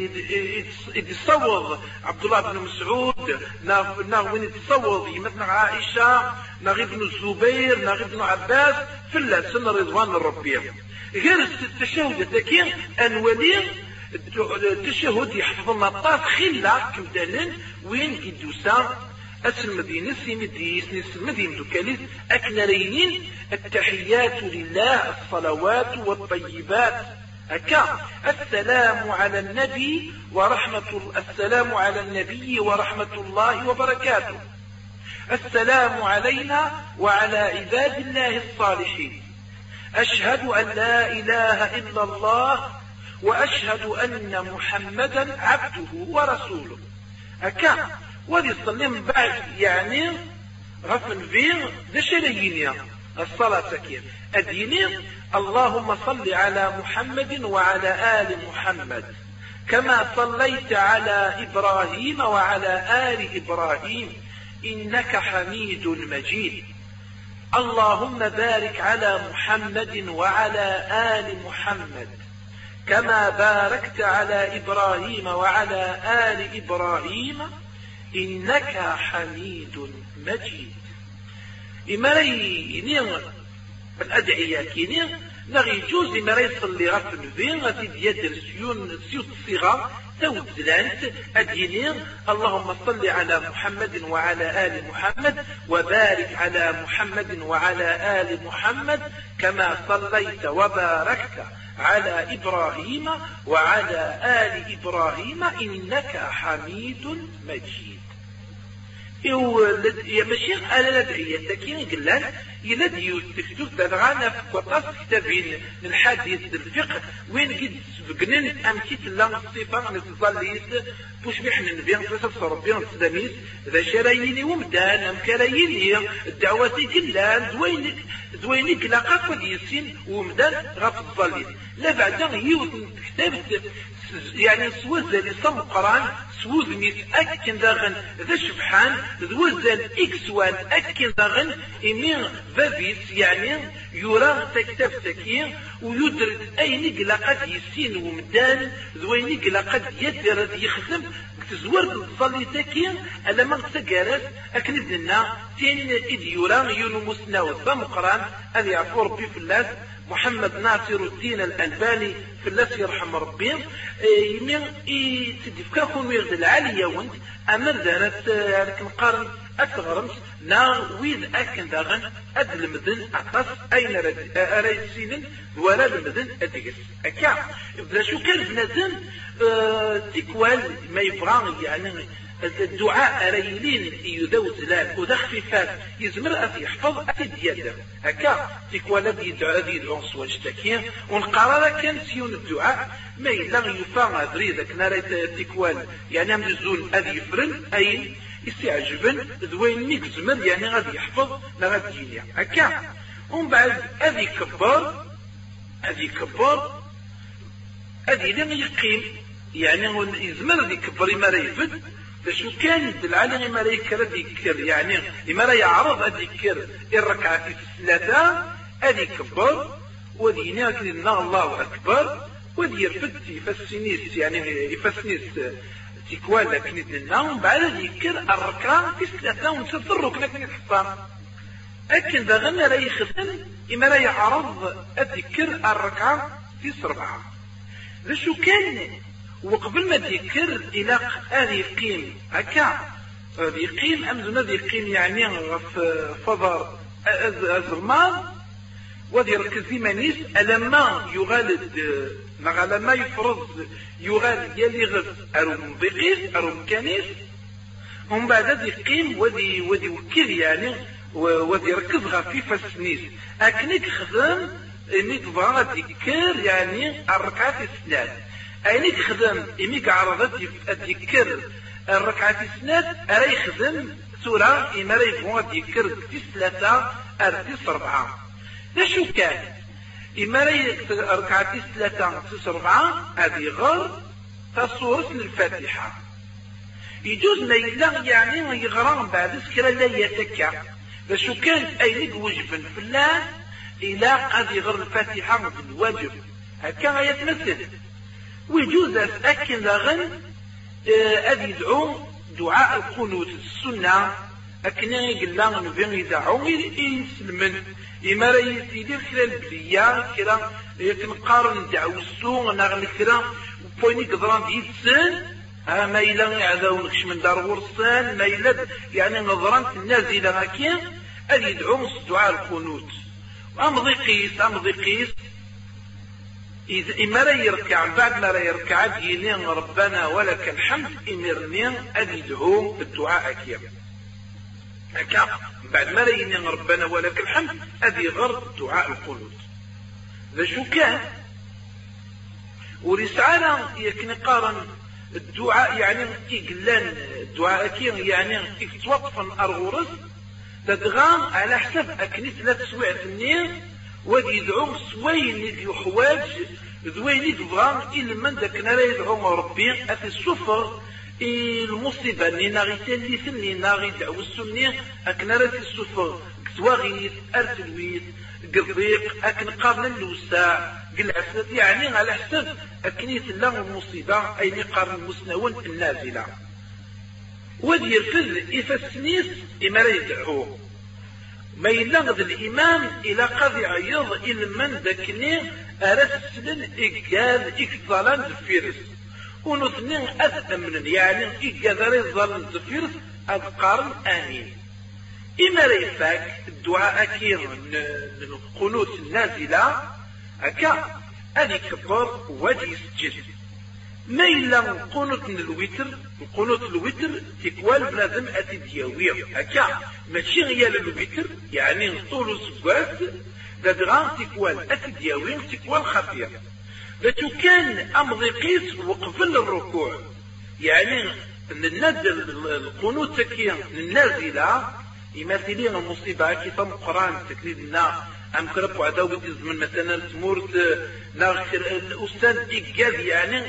يتصوض عبد الله بن مسعود ناغ يتصوض مثل عائشة ناغ ابن الزبير ناغ ابن عباس في الله سنة رضوان الربيع غير التشهد الذكي أنولي التشهد يحفظ النطاس خلا كمدانا وين قدوسا أسل مدينة سيمديس نسل مدينة دوكاليس أكنرينين التحيات لله الصلوات والطيبات أكا السلام على النبي ورحمة السلام على النبي ورحمة الله وبركاته السلام علينا وعلى عباد الله الصالحين أشهد أن لا إله إلا الله وأشهد أن محمدا عبده ورسوله أكا وذي صلي من بعد يعني غفن فيه دشريين الصلاة كيف الديني اللهم صل على محمد وعلى آل محمد كما صليت على إبراهيم وعلى آل إبراهيم إنك حميد مجيد اللهم بارك على محمد وعلى آل محمد كما باركت على إبراهيم وعلى آل إبراهيم إنك حميد مجيد إماري نير الأدعية كينير نغي جوز إماري يصلي غف النبي غادي ديال سيون سيوت الصيغة تود زلانت أدينير اللهم صل على محمد وعلى آل محمد وبارك على محمد وعلى آل محمد كما صليت وباركت على إبراهيم وعلى آل إبراهيم إنك حميد مجيد يا ماشي على الأدعية كاين قلان يلد يكتب تدغانا في قطاس كتابين الحديث الفقه وين قد سبقنن أمكيت الله الصفة نتظليس بوش بيحنا نبيان فلسة ربيان السلاميس ذا شراييني ومدان أمكراييني الدعواتي قلان دوينك دوينك لاقاك وديسين ومدان غاف الظليس لا بعد يوت كتابت يعني سوزا لصم قران سوز ميت أكن داغن ذا شبحان ذوزا إكس وان أكن داغن إمين فابيس يعني يرى تكتب تكين ويدرد أي نقل قد يسين ومدان ذوي نقل قد يدرد يخدم تزور تصلي تكين ألا ما تسجرت أكن لنا تين إذ يرى يونموس ناوث فمقران أن يعفو ربي في الله محمد ناصر الدين الألباني في الله يرحم ربي يمين تدفكاكم ويغد العالية وانت أمر دانت نقارن أتغرمت نار ويد أكن داغن أد المدن أقص أين أريد سينن ولا المدن أدقس أكا إذا شو كان بنادم تكوال ما يبران يعني الدعاء ريلين يدو زلال ودخففات يزمر أثي يحفظ أثي ديادة هكا تكوى الذي يدعى ذي العنص والاشتكين ونقرر كان سيون الدعاء ما إلا يفاق أدريدك ناريت تكوال يعني هم الزول أذي يفرن أي يستعجبن ذوين ميك زمر يعني غادي يحفظ ما غادي يجيني هكا ومن بعد أذي كبار أذي كبار أذي لم يقيم يعني يزمر ذي كبار ما ريفد شو كان العالم ما يكر ذكر يعني لما لا يعرض الذكر الركعة الثلاثة أذي كبر وذي ناكلنا الله أكبر وذي يرفد يفسنيس يعني يفسنيس تكوال لكن النوم بعد ذكر الركعة الثلاثة ونسد الركنة كنت حفان لكن ذا غنى لا يخدم إما لا يعرض الذكر الركعة في سرعة شو كان وقبل ما ذكر الى هذه يقيم هكا يقيم امزنا يقيم يعني في فضر الزرمان ودي يركز في منيس لما يغالد لما يفرض يغالد يلي غز اروم بقيس اروم كنيس هم بعد يقيم ودي ودي وكيل يعني ودي يركزها في فسنيس اكنك خدم انك تبغى تذكر يعني الركعات الثلاث انك خدم انك عرضت تذكر الركعات الثلاث اري يخدم سوره اما راه يبغى يذكر في ثلاثه ارتيس اربعه شو كان اما راه ركعات ثلاثه ارتيس اربعه هذه غير تصورة الفاتحه يجوز ما يلا يعني يغرى بعد سكرا لا يتكا شو كان اينك وجبا في الله الى قد يغر الفاتحه بالواجب هكا يتمثل ويجوز أكن لغن أذ يدعو دعاء القنوت السنة أكن يقول لنا نبين يدعو يسلمن إما راه يدير كلا البلية كلا يكنقارن دعو السوء نغن كلا بويني قدران يتسن ما إلا يعذاونكش من دار ورسان ما إلا يعني نظران النازلة هكين أذ يدعو دعاء القنوت أمضي قيس أمضي قيس إذا إما لا يركع بعد ما لا يركع يلين ربنا ولك الحمد إمرنين أدعو بالدعاء أكيم هكا بعد ما لا يلين ربنا ولك الحمد أدي غرض دعاء القنوت ذا شو كان ورسالة يكن قارن الدعاء يعني إقلان الدعاء أكيم يعني إفتوقفا أرغورس تدغام على حسب أكنيس لا تسويع النير ودي يدعو سوين يحواج ذوين يدبغان إلا من ذاكنا لا يدعو ربي أفي السفر المصيبة اللي ناغي تليث اللي ناغي دعو السنية أكنا لا في السفر كتواغيث أرتلويث قضيق أكن قارن اللوساع قلعسات يعني على حسب أكنيث الله المصيبة أي قارن المسنون النازلة ودي يرفض إفسنيس إما لا يدعوه ما يلغض الإمام إلى قضي عيض إلى من ذكني أرسلن إقاد إكتظالان الفيرس ونثنين أثمن يعني إقاد ريظالان الفيرس أذقارن آمين إما ريفاك الدعاء أكير القنوت النازلة أكا أدي كبر ودي سجد ما إلا قنوت الوتر القنوت الوتر تكوال بلازم أتدياوير هكا ماشي غيال الوتر يعني طول سباس دادغان تكوال أتدياوير تكوال خفير لتو كان أمضي قيس وقفل الركوع يعني النازل القنوت تكيا النازلة يمثلين المصيبة كي تم قرآن تكليدنا أم كربو عداوة الزمن مثلا تمورت ناخر الأستاذ إيجاد يعني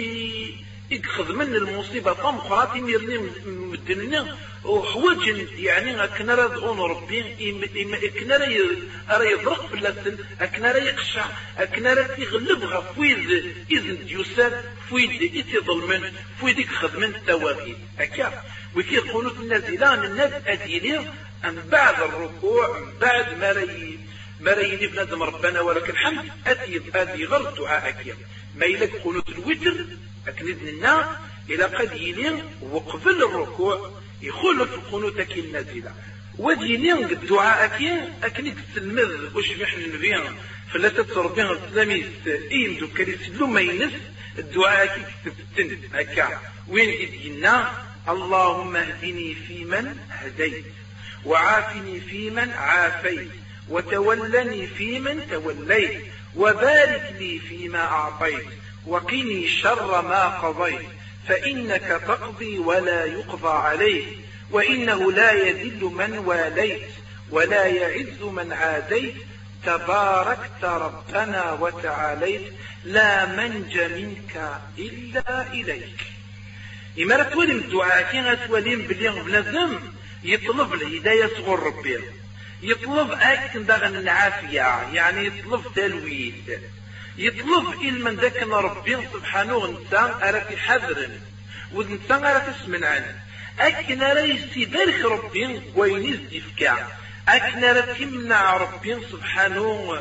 يأخذ من المصيبة طم خراتي ميرني مدننا وحوج يعني أكنا رضعون ربي أكنا رأي يضرق في اللسن أكنا رأي يقشع أكنا رأي يغلبها فويد إذن ديوسان فويد إتي ظلمن فويد يأخذ من التواغيد أكا وكي يقولوا النازلان الناس أدينير أن بعد الركوع من بعد ما رأي ما رأيني بنادم ربنا ولك الحمد أدي أدي غرض دعاء أكيا ما يلك قنوت الوتر أكندن النار إلى قد يلين وقبل الركوع يخلف القنوت أكي النازلة ودينين الدعاء أكي أكنك تلمذ وش محن النبيان فلا تتصرفين التلاميذ إيم دو كريس لما ينس الدعاء أكي تفتن هكا وين إدينا اللهم اهدني فيمن هديت وعافني فيمن عافيت وتولني فيمن توليت وبارك لي فيما أعطيت وقني شر ما قضيت فإنك تقضي ولا يقضى عليك وإنه لا يذل من واليت ولا يعز من عاديت تباركت ربنا وتعاليت لا منج منك إلا إليك. إما تولم الدعاء كي تولم بلي بنادم يطلب الهداية صغر ربي يطلب أكن داغن العافية يعني يطلب تلويد يطلب إلمن ذاك ربي سبحانه انسان أراك حذر وانسان أراك اسمن عنه أكن ريسي بارك ربي وينيز دفكا أكن أراك يمنع ربي سبحانه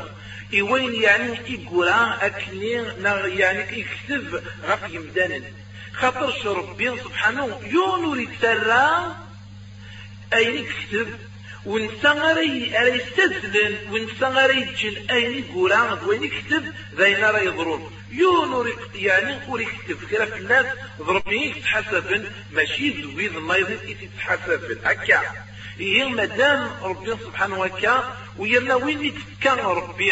إوين يعني يقرا أكني يعني يكتب غف يمدانا خاطرش ربي سبحانه يونور يتسرى أين يكتب ونسى غير يستدلن ونسى غير يتجن أين يقرا وين يكتب ذين راه يضرون يونور يعني ور يكتب كرا في الناس ضربني يتحسبن ماشي ذويذ الله يتحسبن هكا هي مادام ربي سبحانه وتعالى ويرنا وين يتكان ربي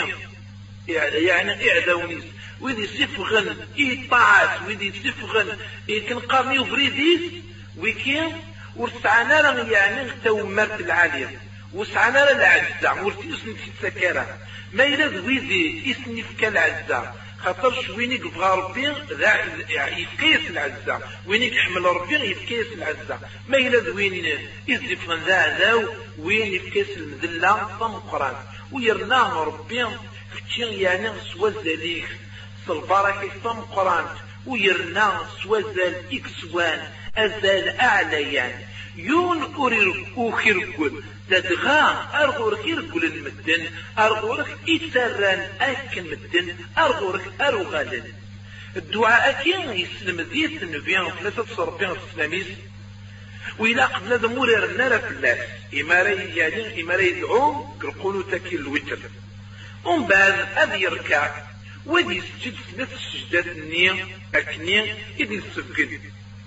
يعني اعداونيس ويدي يصفغن يطاعات ويدي يصفغن كنقارنيو بريديس ويكين ورسعنا لهم يعني تومرت العالية وسعنا لهم العزة ورتيسن في السكارة ما يلاد ويدي يسني في كالعزة خاطرش وينيك بغا ربي يفكيس العزة وينيك يحمل ربي يفكيس العزة ما يلاد وين يزف من ذا ذاو وين يفكيس المذلة فمقران ويرناه ربي فتشين يعني سوازاليك البركة فمقران ويرناه سوازال إكسوان أزال أعلى يعني يون أورير أوخيركول تدغى أرغورك يرقل المدن أرغورك إتران أكن مدن أرغورك أرغالن الدعاء كين يسلم ديت النبيان ثلاثة صربين السلاميس وإلا قبل ذمور النار في الله إماري يعني إماري يدعون قرقونو تاكي الوتر ومن بعد أذي يركع ودي يسجد ثلاث السجدات النية أكنية إذي السفقد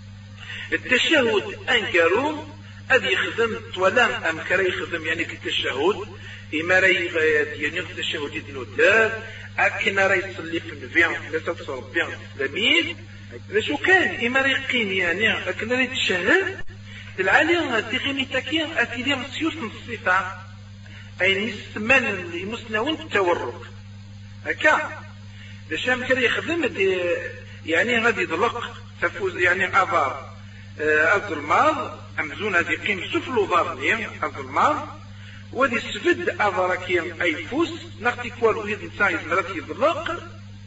التشهد أنكرون أذي يخدم طولان أم كرا يخدم يعني كالتشهد إما راي يعني التشهد يدنودار أكنا راي يصلي في النبيان ثلاثة صربيان الإسلاميين شو كان إما راي يقيم يعني أكنا راي تشهد العالي تغيمي تاكين أتيلي مسيوس من الصفة أي نسمان المسنون التورك هكا لشام كرا يخدم يعني غادي يضلق تفوز يعني أضار الظلماض أمزون هذه قيم سفلو ضارني الظلماض ودي السفد أضركي أي فوس نغتي كوال ويد نساء يزمرات يضلق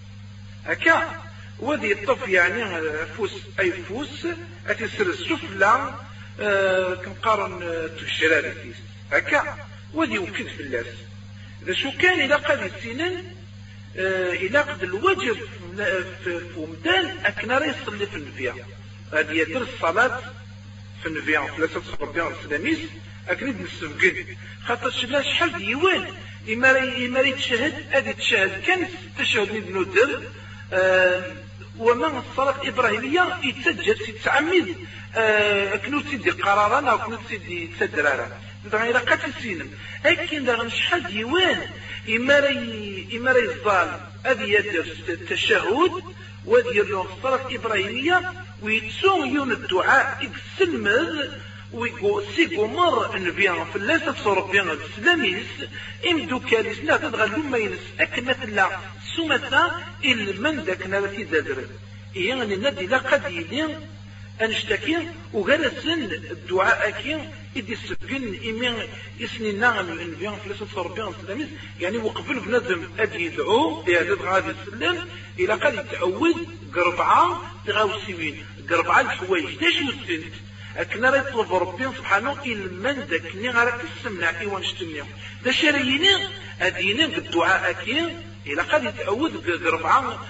هكا ودي الطف يعني فوس أي فوس أتسر السفلى أه كنقارن تشرار فيس هكا ودي وكد في اللاس إذا شو كان إذا قد السنين أه إلى قد الوجب في ومدان أكنا يصلي في النبيع هذه يدر الصلاة في النبيع ثلاثة صربيان السلاميس أكريد نسفقد خاطر شبلا شحال ديوان إما راي تشهد هذه تشهد كان تشهد ابن در أه ومن الصلاة الإبراهيمية يتسجل يتعمد أه كنو تسيدي قرارا أو كنو تسيدي تسدرارا إذا قد السينم لكن داغن شحال ديوان إما راي إما راي الظالم هذه يدر التشهد ودير له الصلاة الإبراهيمية ويتسون يون الدعاء يتسلمذ ويقول سيقو مر نبيان في الله تفسر ربيان الإسلاميس إمدو كاليسنا تدغل لما ينس أكمة الله سمتا إلمن داكنا لكي دادر يعني ندي لا قد يلين أنشتكين وغرسن الدعاء أكين إدي السبقين إمين إسني نعم النبيان في الله تفسر ربيان الإسلاميس يعني وقفل بنظم أدي يدعو لهذا غادي السلام إلى قد يتعوذ قربعة تغاوسيوين قربعة الحوايج داش والسنت أكنا راه يطلب ربي سبحانه إلمن داكني غارك السمنع إيوان شتني دا شراييني أديني بالدعاء أكيم إلا قد يتعوذ قربعة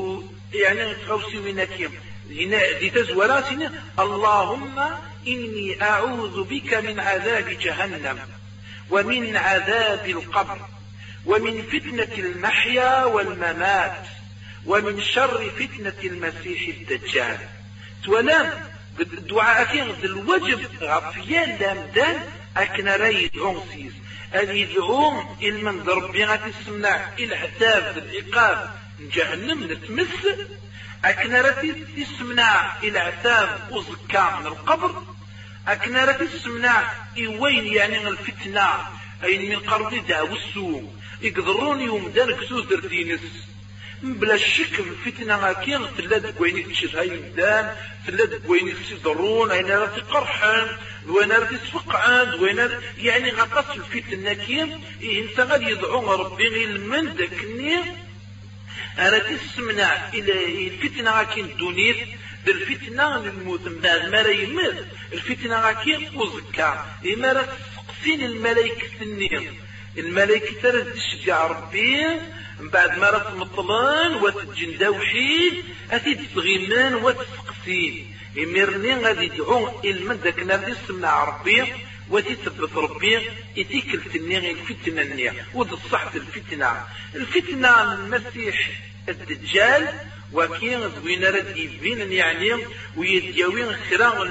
يعني تغاوسيوين أكيم هنا دي تزوراتنا اللهم إني أعوذ بك من عذاب جهنم ومن عذاب القبر ومن فتنة المحيا والممات ومن شر فتنة المسيح الدجال تولام الدعاء كين الوجب غفيان لامدان أكنا راي غنسيس أن يدعوهم إلمن ضربي غاتي السمنع العذاب العقاب جهنم نتمس أكنا راتي تسمنع العذاب وزكا من القبر أكنا راتي تسمنع إوين يعني الفتنة أين من قرضي دعو السوء يقدرون يوم دانك سوزر دينس بلا شك الفتنة كين تلاد بويني تشد هاي مدان تلاد بويني تسيدرون أين راتي قرحان وين راتي سفقعان وين يعني غطاس الفتنة كين إنسا غادي يدعون ربي غير من داكني راتي تسمنع إلى الفتنة كين دونيت بالفتنة للموت بعد ما راه يمد الفتنة كين وزكا إما راه تسقسين الملايكة النير الملائكة ترى تشجع ربي من بعد ما راه مطلان وتجن دوحيد أتي تغيمان وتسقسين يمرني غادي يدعو المن ذاك نادي سمع ربي وتثبت ربي يتيكل تنيغي الفتنة النية وتصحت الفتنة الفتنة المسيح الدجال وكين زوين رد يبين يعني ويديوين خيرا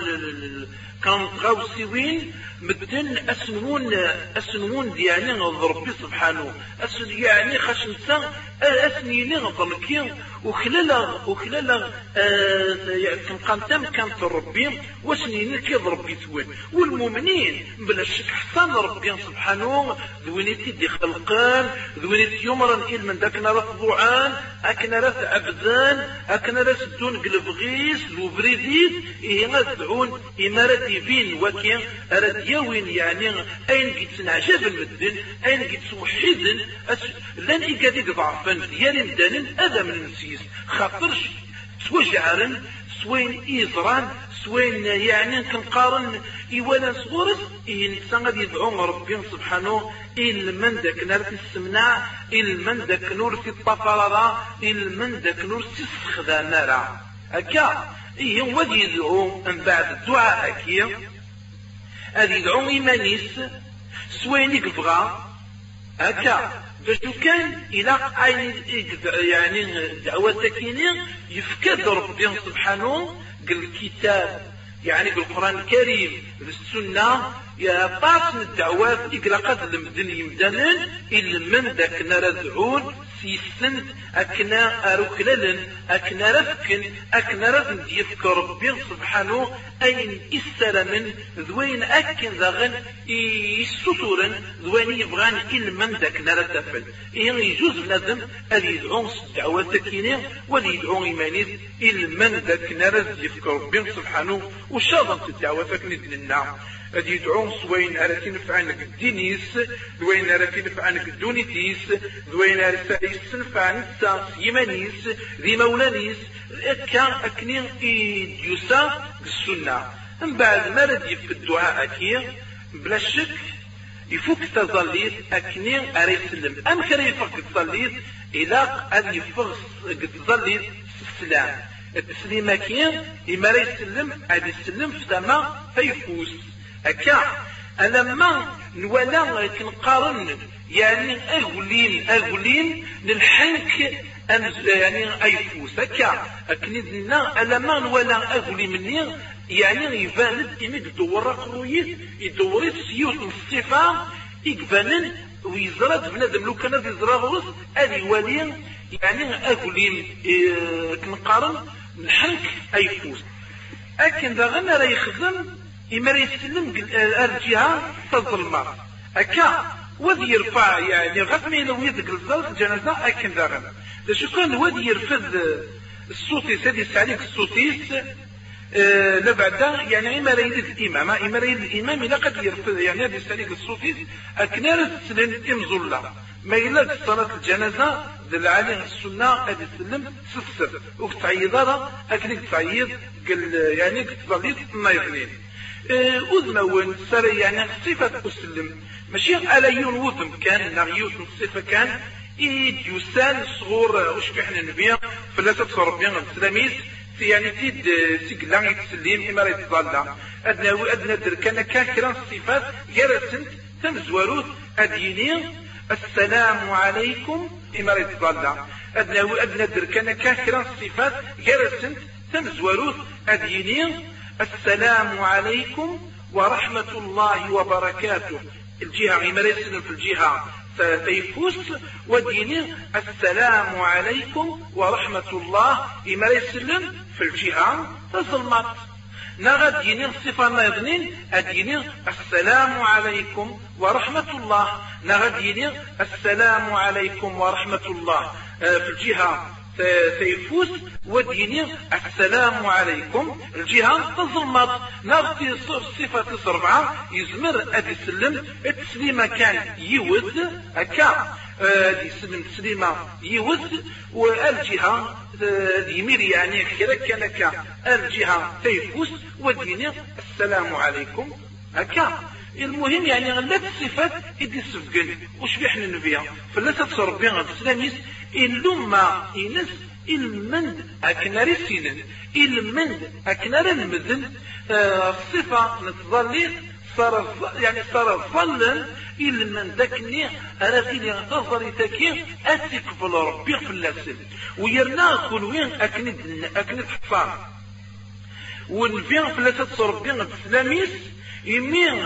كان غاوسيوين مدن اسنون اسنون يعني ربي سبحانه اسن يعني خاش نسا اسنيني غضلكين وخلالا وخلالا آه كان قانتم كانت ربي واسنيني كيض ربي ثوين والمؤمنين بلا شك حسن ربي سبحانه ذوينيتي دي خلقان ذوينيتي يمرا إل من ذاك نرى ضوعان أكنا راه عبدان أكنا راه سدون قلب غيس وبريديد إيه غادعون إمارة ديفين وكين أراد يوين يعني أين قد سنعجب المدن أين قد سوحيدن لن إيقاديك ضعفا ديالي مدانن هذا من النسيس خاطرش سوجعرن سوين إيزران سوين يعني كنقارن إيوانا صغورس إنسان غادي يدعو ربي سبحانه إلمن داك نار في السمنع إلمن داك نور في الطفرة إلمن داك نور في السخذة نارا هكا إيه هو غادي يدعو من بعد الدعاء هكيا غادي يدعو إيمانيس سوين يقبغا هكا باش كان إلى عين يعني دعوة سكينة يفكد ربي سبحانه قال الكتاب يعني بالقرآن الكريم بالسنة يا باس الدعوات إقلاقات المدن يمدنن إلا من ذاك نردعون سيسند أكنا أروكللن أكنا رفكن أكنا رفن ديفك ربي سبحانه أين إسر من ذوين أكن ذاغن يسطورن ذوين يبغان إلا من ذاك نردفل إيه يجوز لازم أن يدعون الدعوات سكينة ولي يدعون إيمانيز إلا من ذاك نرد ديفك ربي سبحانه وشاضت الدعوة سكنت لنا هذه يدعون سوين أراتي نفعنك الدينيس دوين أراتي نفعنك الدونيتيس دوين أراتي نفعنك يمانيس ذي مولانيس كان أكنين يسا السنة من بعد ما ردي في الدعاء أكير بلا شك يفوك تظليت أكنين أري سلم أم كان يفوك تظليت إلا أن يفوك تظليت السلام التسليم كين إما راه يسلم هذا يسلم في دما فيفوز هكا لما نولا كنقارن يعني أغلين أغلين للحنك يعني أيفوز هكا كنيدنا لما نولا أغلي مني يعني يبان إمي يدور قرويت يدور سيوت الصفة يقبانن ويزرد بنادم لو كان يزرا غرس هذه ولين يعني أغلين إيه كنقارن الحنك أيفوز أكن ذا غنى راه يخدم إما راه يسلم الجهة تظلمة هكا وذي يرفع يعني غتمي لو يدق الزلط الجنازة أكن ذا غنى ذا شو كان وذي يرفض الصوتيس هذه يسعليك الصوتيس أه لبعدا يعني إما راه يدق الإمام إما راه يدق الإمام إلا قد يرفض يعني هذه يسعليك الصوتيس أكنا راه تسلم إمزولة ما إلا صلاة الجنازة دل عليه السنة هذه السلم سسر وكتعيض هذا أكنك تعيض قال يعني كتظليت ما يغنين أذنون سر يعني صفة أسلم ماشي على يون وذم كان نغيوت الصفة كان إيد يسال صغور وشبحنا النبي فلاسة ربينا السلاميس يعني تيد سيقلان يتسلم إما راه يتظلى أدنى أدنى دركنا كاكرا الصفات جرسنت تمزوروت أديني السلام عليكم إما راه يتظلى أدنى أدنى دركنا كاكرا الصفات جرسنت تمزوروت أديني السلام عليكم ورحمة الله وبركاته الجهة إما راه يسلم في الجهة فيفوس وديني السلام عليكم ورحمة الله إما يسلم في الجهة تظلمت نغد ديني الصفة ما يظنين الديني السلام عليكم ورحمة الله نغد ديني السلام عليكم ورحمة الله في الجهة فيفوس وديني السلام عليكم الجهة تظلمت نغطي الصفة سربعة يزمر أدي السلم التسليمة كان يود هكا أدي السلم تسليمة يود والجهة يمير يعني كذا كان الجهة فيفوس وديني السلام عليكم هكا المهم يعني غلات الصفات إدي السفقن وش بيحنا نبيها فلا تتصرف بها السلاميس إلو ما إنس المند أكناري سينن المند أكناري المذن الصفة نتظلي صار يعني صار ظلا المند ذاكني أراديني غتظلي تاكي أتكفل ربي في اللاسل ويرنا كل وين أكند أكند حصان ونفيا فلا تتصرف بها السلاميس يمين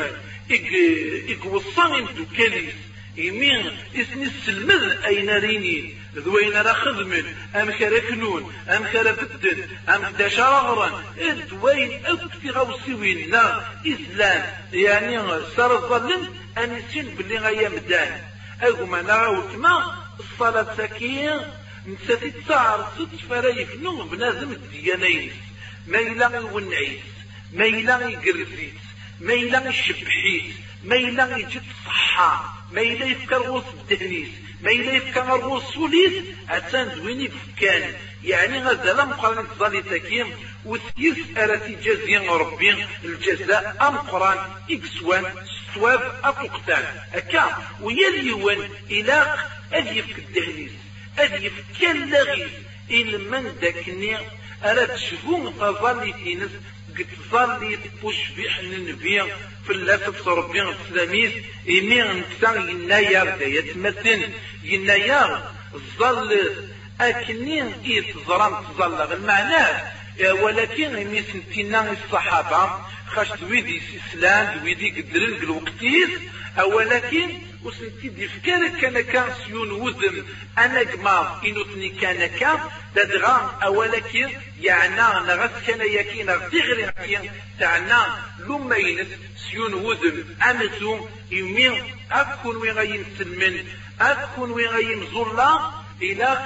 إك وصان انتو كاليس يمين اسني السلمذ أين ريني ذوين را خدمن أم كرا كنون أم كرا بدن أم داشا غران ذوين أكتي غوسيوين نا إسلام يعني صار الظلم أن يسين باللي غايا مدان أقوم أنا غاوتما الصلاة ساكين نساتي تسعر ست فرايف نوم بنازم الديانيس ما يلاغي ونعيس ما يلاغي قرزيت ما يلاغي الشبحيت ما يلاغي جد الصحة ما يلاغي يفكر غوص الدهنيس ما يلاغي يفكر غوص سوليس أتان دويني فكان يعني غزا لم قرن الظالي تاكيم وثيس أراتي جازيا ربي الجزاء أم قران إكسوان ستواب أفوقتان أكا ويليوان إلاق أليفك الدهنيس أليفك كاللغيس إلمن داكني أراد شفون تظلي تينس قد ظلي تبوش بيحن النبي في اللاسف ربي السلاميس إمي انتان ينايار دا يتمثل ينايار ظل أكنين إيه تظرام تظلغ المعنى ولكن إمي سنتينا الصحابة خاش دويدي إسلام دويدي قدرن الوقتيس ولكن وسنتي دي فكارك كان كان سيون وزن انا جماع انوتني كان كان تدغام ولكن يعني نغس كان يكين غير يكين تاعنا لما ينس سيون وزن امسو يمين اكون وين غاين سلمن اكون وين غاين زولا الى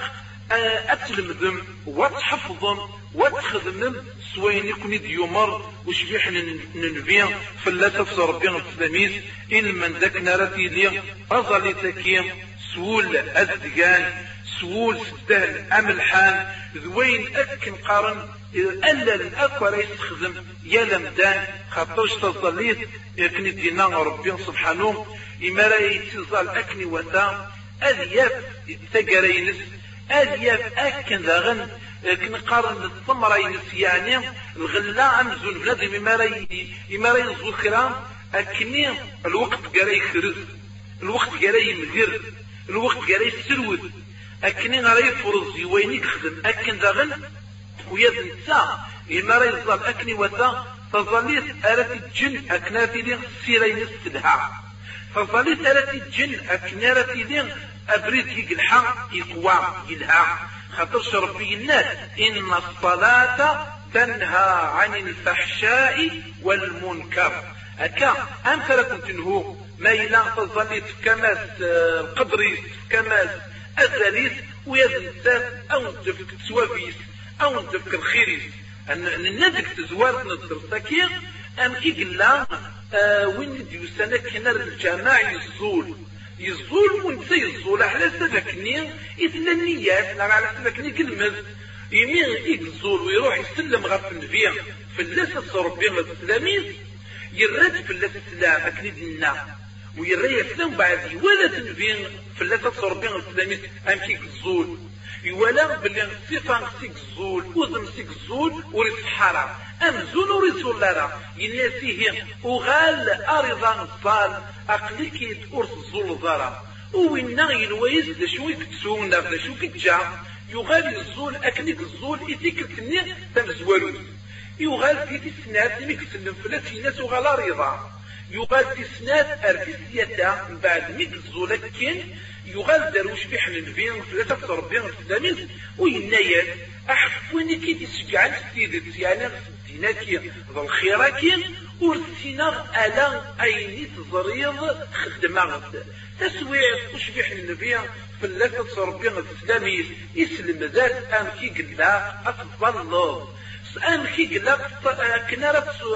اتلمذم وتحفظم وتخدمم سوين يكون ديومر وش بيحنا ننفيا فلا تفسر ربنا التلاميذ إن من ذاك نارتي لي أظلي تكيم سول الدقان سول ستان أملحان ذوين أكن قارن ألا الأكوى يستخدم يا لمدان خاطرش تظليت يكن دينا ربنا سبحانه إما لا يتزال أكني وتا ألياف تقرينس ألياف أكن ذاغن كنقارن الثمرة ينس يعني الغلاء أمزون بلاد إما راي ينزو الكلام أكني الوقت قراي يخرز الوقت قراي يمهر الوقت قراي يسرود أكني راي فرز وين يخدم أكن داغن ويد نساء إما راي يزال أكني وتا فظليت أرات الجن أكناتي لي سيري نستدها فظليت أرات الجن أكناتي لي أبريد يقلحا يقوى يلها خاطرش ربي الناس إن الصلاة تنهى عن الفحشاء والمنكر أكا أمثلة تنهو ما إلا تظليت كماس القدريس كماس أزاليس ويزنسان أو ندفك تسوافيس أو ندفك الخيريس أن ندك تزوار نصر سكير أم إقلا آه وين ديوسانا كنار الجماع يزول يزول وانت يزول على سبكني إثنى النيات لا على سبكني كلمة يمين يزول ويروح يسلم غف النبي في اللاسة ربي الإسلامي يرد في اللاسة السلام أكني دينا ويرى يسلم بعد ولا تنبي في اللاسة ربي الإسلامي أمكي يزول يولا باللي صفة سيك الزول وزم سيك الزول وريس حرام أم زول وريس ولا يناسيه وغال أرضا الصال أقليك أرس الزول ضرا وينا ينويز لشو يكتسون نافذ شو كتجا يغال الزول أكليك الزول إذيك التنين تمزولوز يغال في تسنات ميك سلم فلات ناس وغال رضا يغال تسنات أركز يدا من بعد ميك الزول كين يغال داروش بيحن الفين فلات أكثر بين السلامين وينايات أحفوني كي تسجعان ستيدت يعني ستيناكي ذا الخيراكي ورسينا ألا أيني تزريض خدمة تسويع وش بيحن النبي فلات ربنا الإسلامي يسلم ذات أمكي قلا أتظلظ أمكي قلا كنا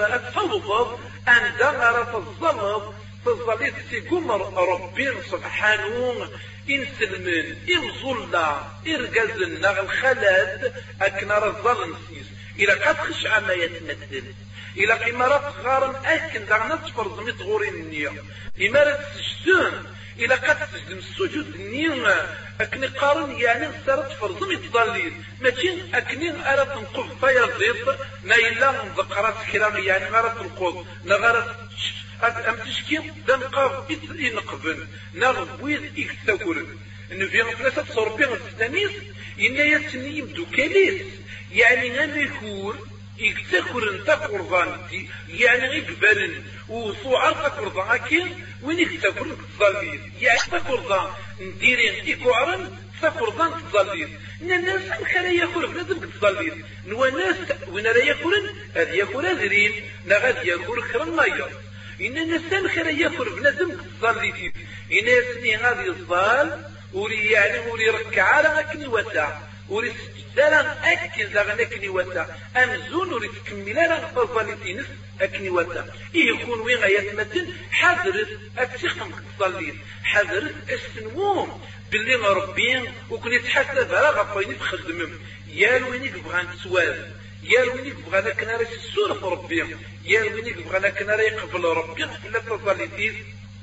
أتفلظ أن دغر تظلظ تظليت تقمر ربنا سبحانه إن سلمن إن ظلا إرقزنا الخلاد أكنا رظل نسيس إذا قد خش عما يتمثل إلا إمارات غارن أكن دعنا تفرض ميت غورين النية إمارات سجدون إلا قد تسجد السجود النية أكني قارن يعني سارت فرض ميت ضليل ماشي أكني أرى تنقف فيا زيط نايلا ذكرات كلام يعني غارت تنقف نغارت أم تشكي دم قاف إنقبن نغبويد إكتاكورن إنه في غفلة تصربين السلاميس إنه يسني يبدو كاليس يعني غير يكون يكتاكورن تاكورضان يعني يقبلن وصوعر تاكورضان أكين وين يكتاكورن تظلين يعني تاكورضان نديرين إكوعرن تاكورضان تظلين إن الناس خلا ياكل بنادم تظلين نوا ناس وين راه ياكلن هذا ياكل هذرين لا غادي ياكل خرن مايا إن الناس خلا ياكل بنادم تظلين إن يسني هذه الظال وري يعني وري ركع على أكني وسع وري سجدالا أكن زغن أكني وسع أمزون وري تكملا فالفاليتينس أكني وسع إيه يكون وين غيتمتن حذرت أتسخم تصلين حذرت السنوم باللي ربين وكن يتحسب على غفاين تخدمهم يا وينك بغان تسوال يا وينك بغانا كنا راس السورة في ربين يا وينك بغانا كنا راس يقبل ربين ولا تصليتين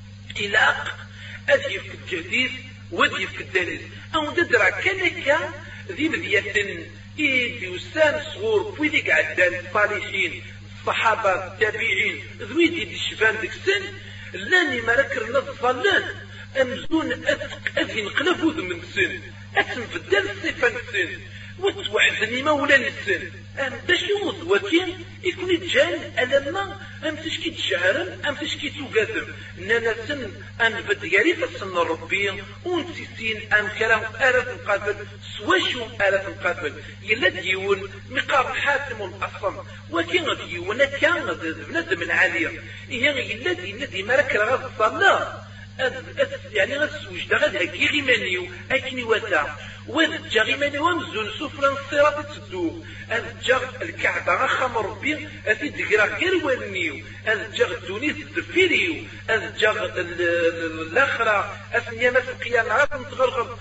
إلى أجيب الجديد ودي في الدليل أو تدرى كنك ذي بدية إيدي وسان صغور ويدي قعدان الصالحين الصحابة التابعين ذويدي دي شفان ديك السن لاني ما ركرنا الصلان أمزون أثق أذي نقلبوذ من السن أتم في الدل الصفان السن وتوعدني مولا السن أم تشوض وكين يكون يتجان ألما أم تشكي تشعرن أم تشكي توقادم نانا سن أن بدياري فالسن الربي ونسي سين أم كلام آلة مقابل سواشو آلة مقابل يلا ديون مقام حاتم الأصم وكين ديون كان بنادم العالية يلا دي ندي مرك رغاز الصلاة يعني غسوج دا غاد هكي غيمانيو أكني وتا وذ جا غيمانيو ومزون سفران الصراط تسدو أذ جا الكعبة غخام ربي أذي دقرا غير والنيو أذ جا الدونيس الدفيريو أذ جا الأخرى أثنيا ما في القيامة غاكم تغرغر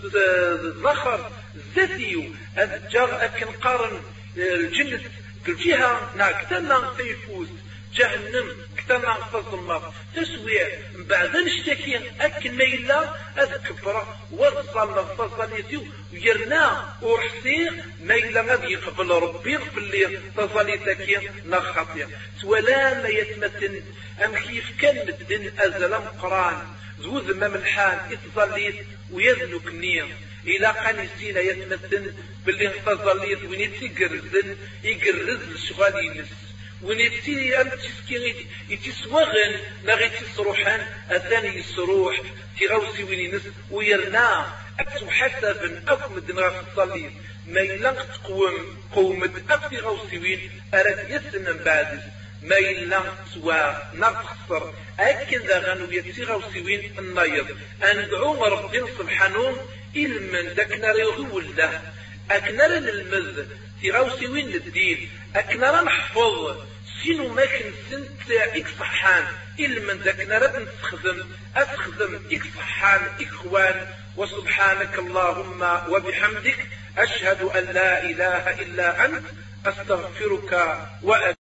الأخر ذاتيو أذ جا أكن قارن الجنة الجهة ناكتنا فيفوز جهنم كتنا نقصد الماء تسويع بعد نشتكي أكن ما إلا أذكبر وصل فصل يديو ويرنا ورحسي ما إلا غادي يقبل ربي يقبل لي تصلي تكي نخطي ولا ما يتمتن أم كيف كان مدن أزل قران زوز ما من حال يتصليت ويذنك النية إلى قنسينا يتمتن باللي تصليت وين يتقرزن يقرز الشغال ينس وين يتي أم تسكي يتسوغن نغي تسروحان أثاني يسروح تغوسي وين ينس ويرنا أكتو حسبا أكو دنغا تصلي ما يلنق تقوم قومة أكتو غوسي وين أراد يسنن بعد ما يلنق سوا نغتخسر أكن ذا غانو يتي غوسي وين النايض أندعو ربنا سبحانه إلمن داكنا ريغول له أكنا للمز تغوسي وين للدين أكنا نحفظ سينو ما كنسنت إك صحان إلا من ذاك نرد نستخدم أستخدم إك صحان إخوان وسبحانك اللهم وبحمدك أشهد أن لا إله إلا أنت أستغفرك وأتوب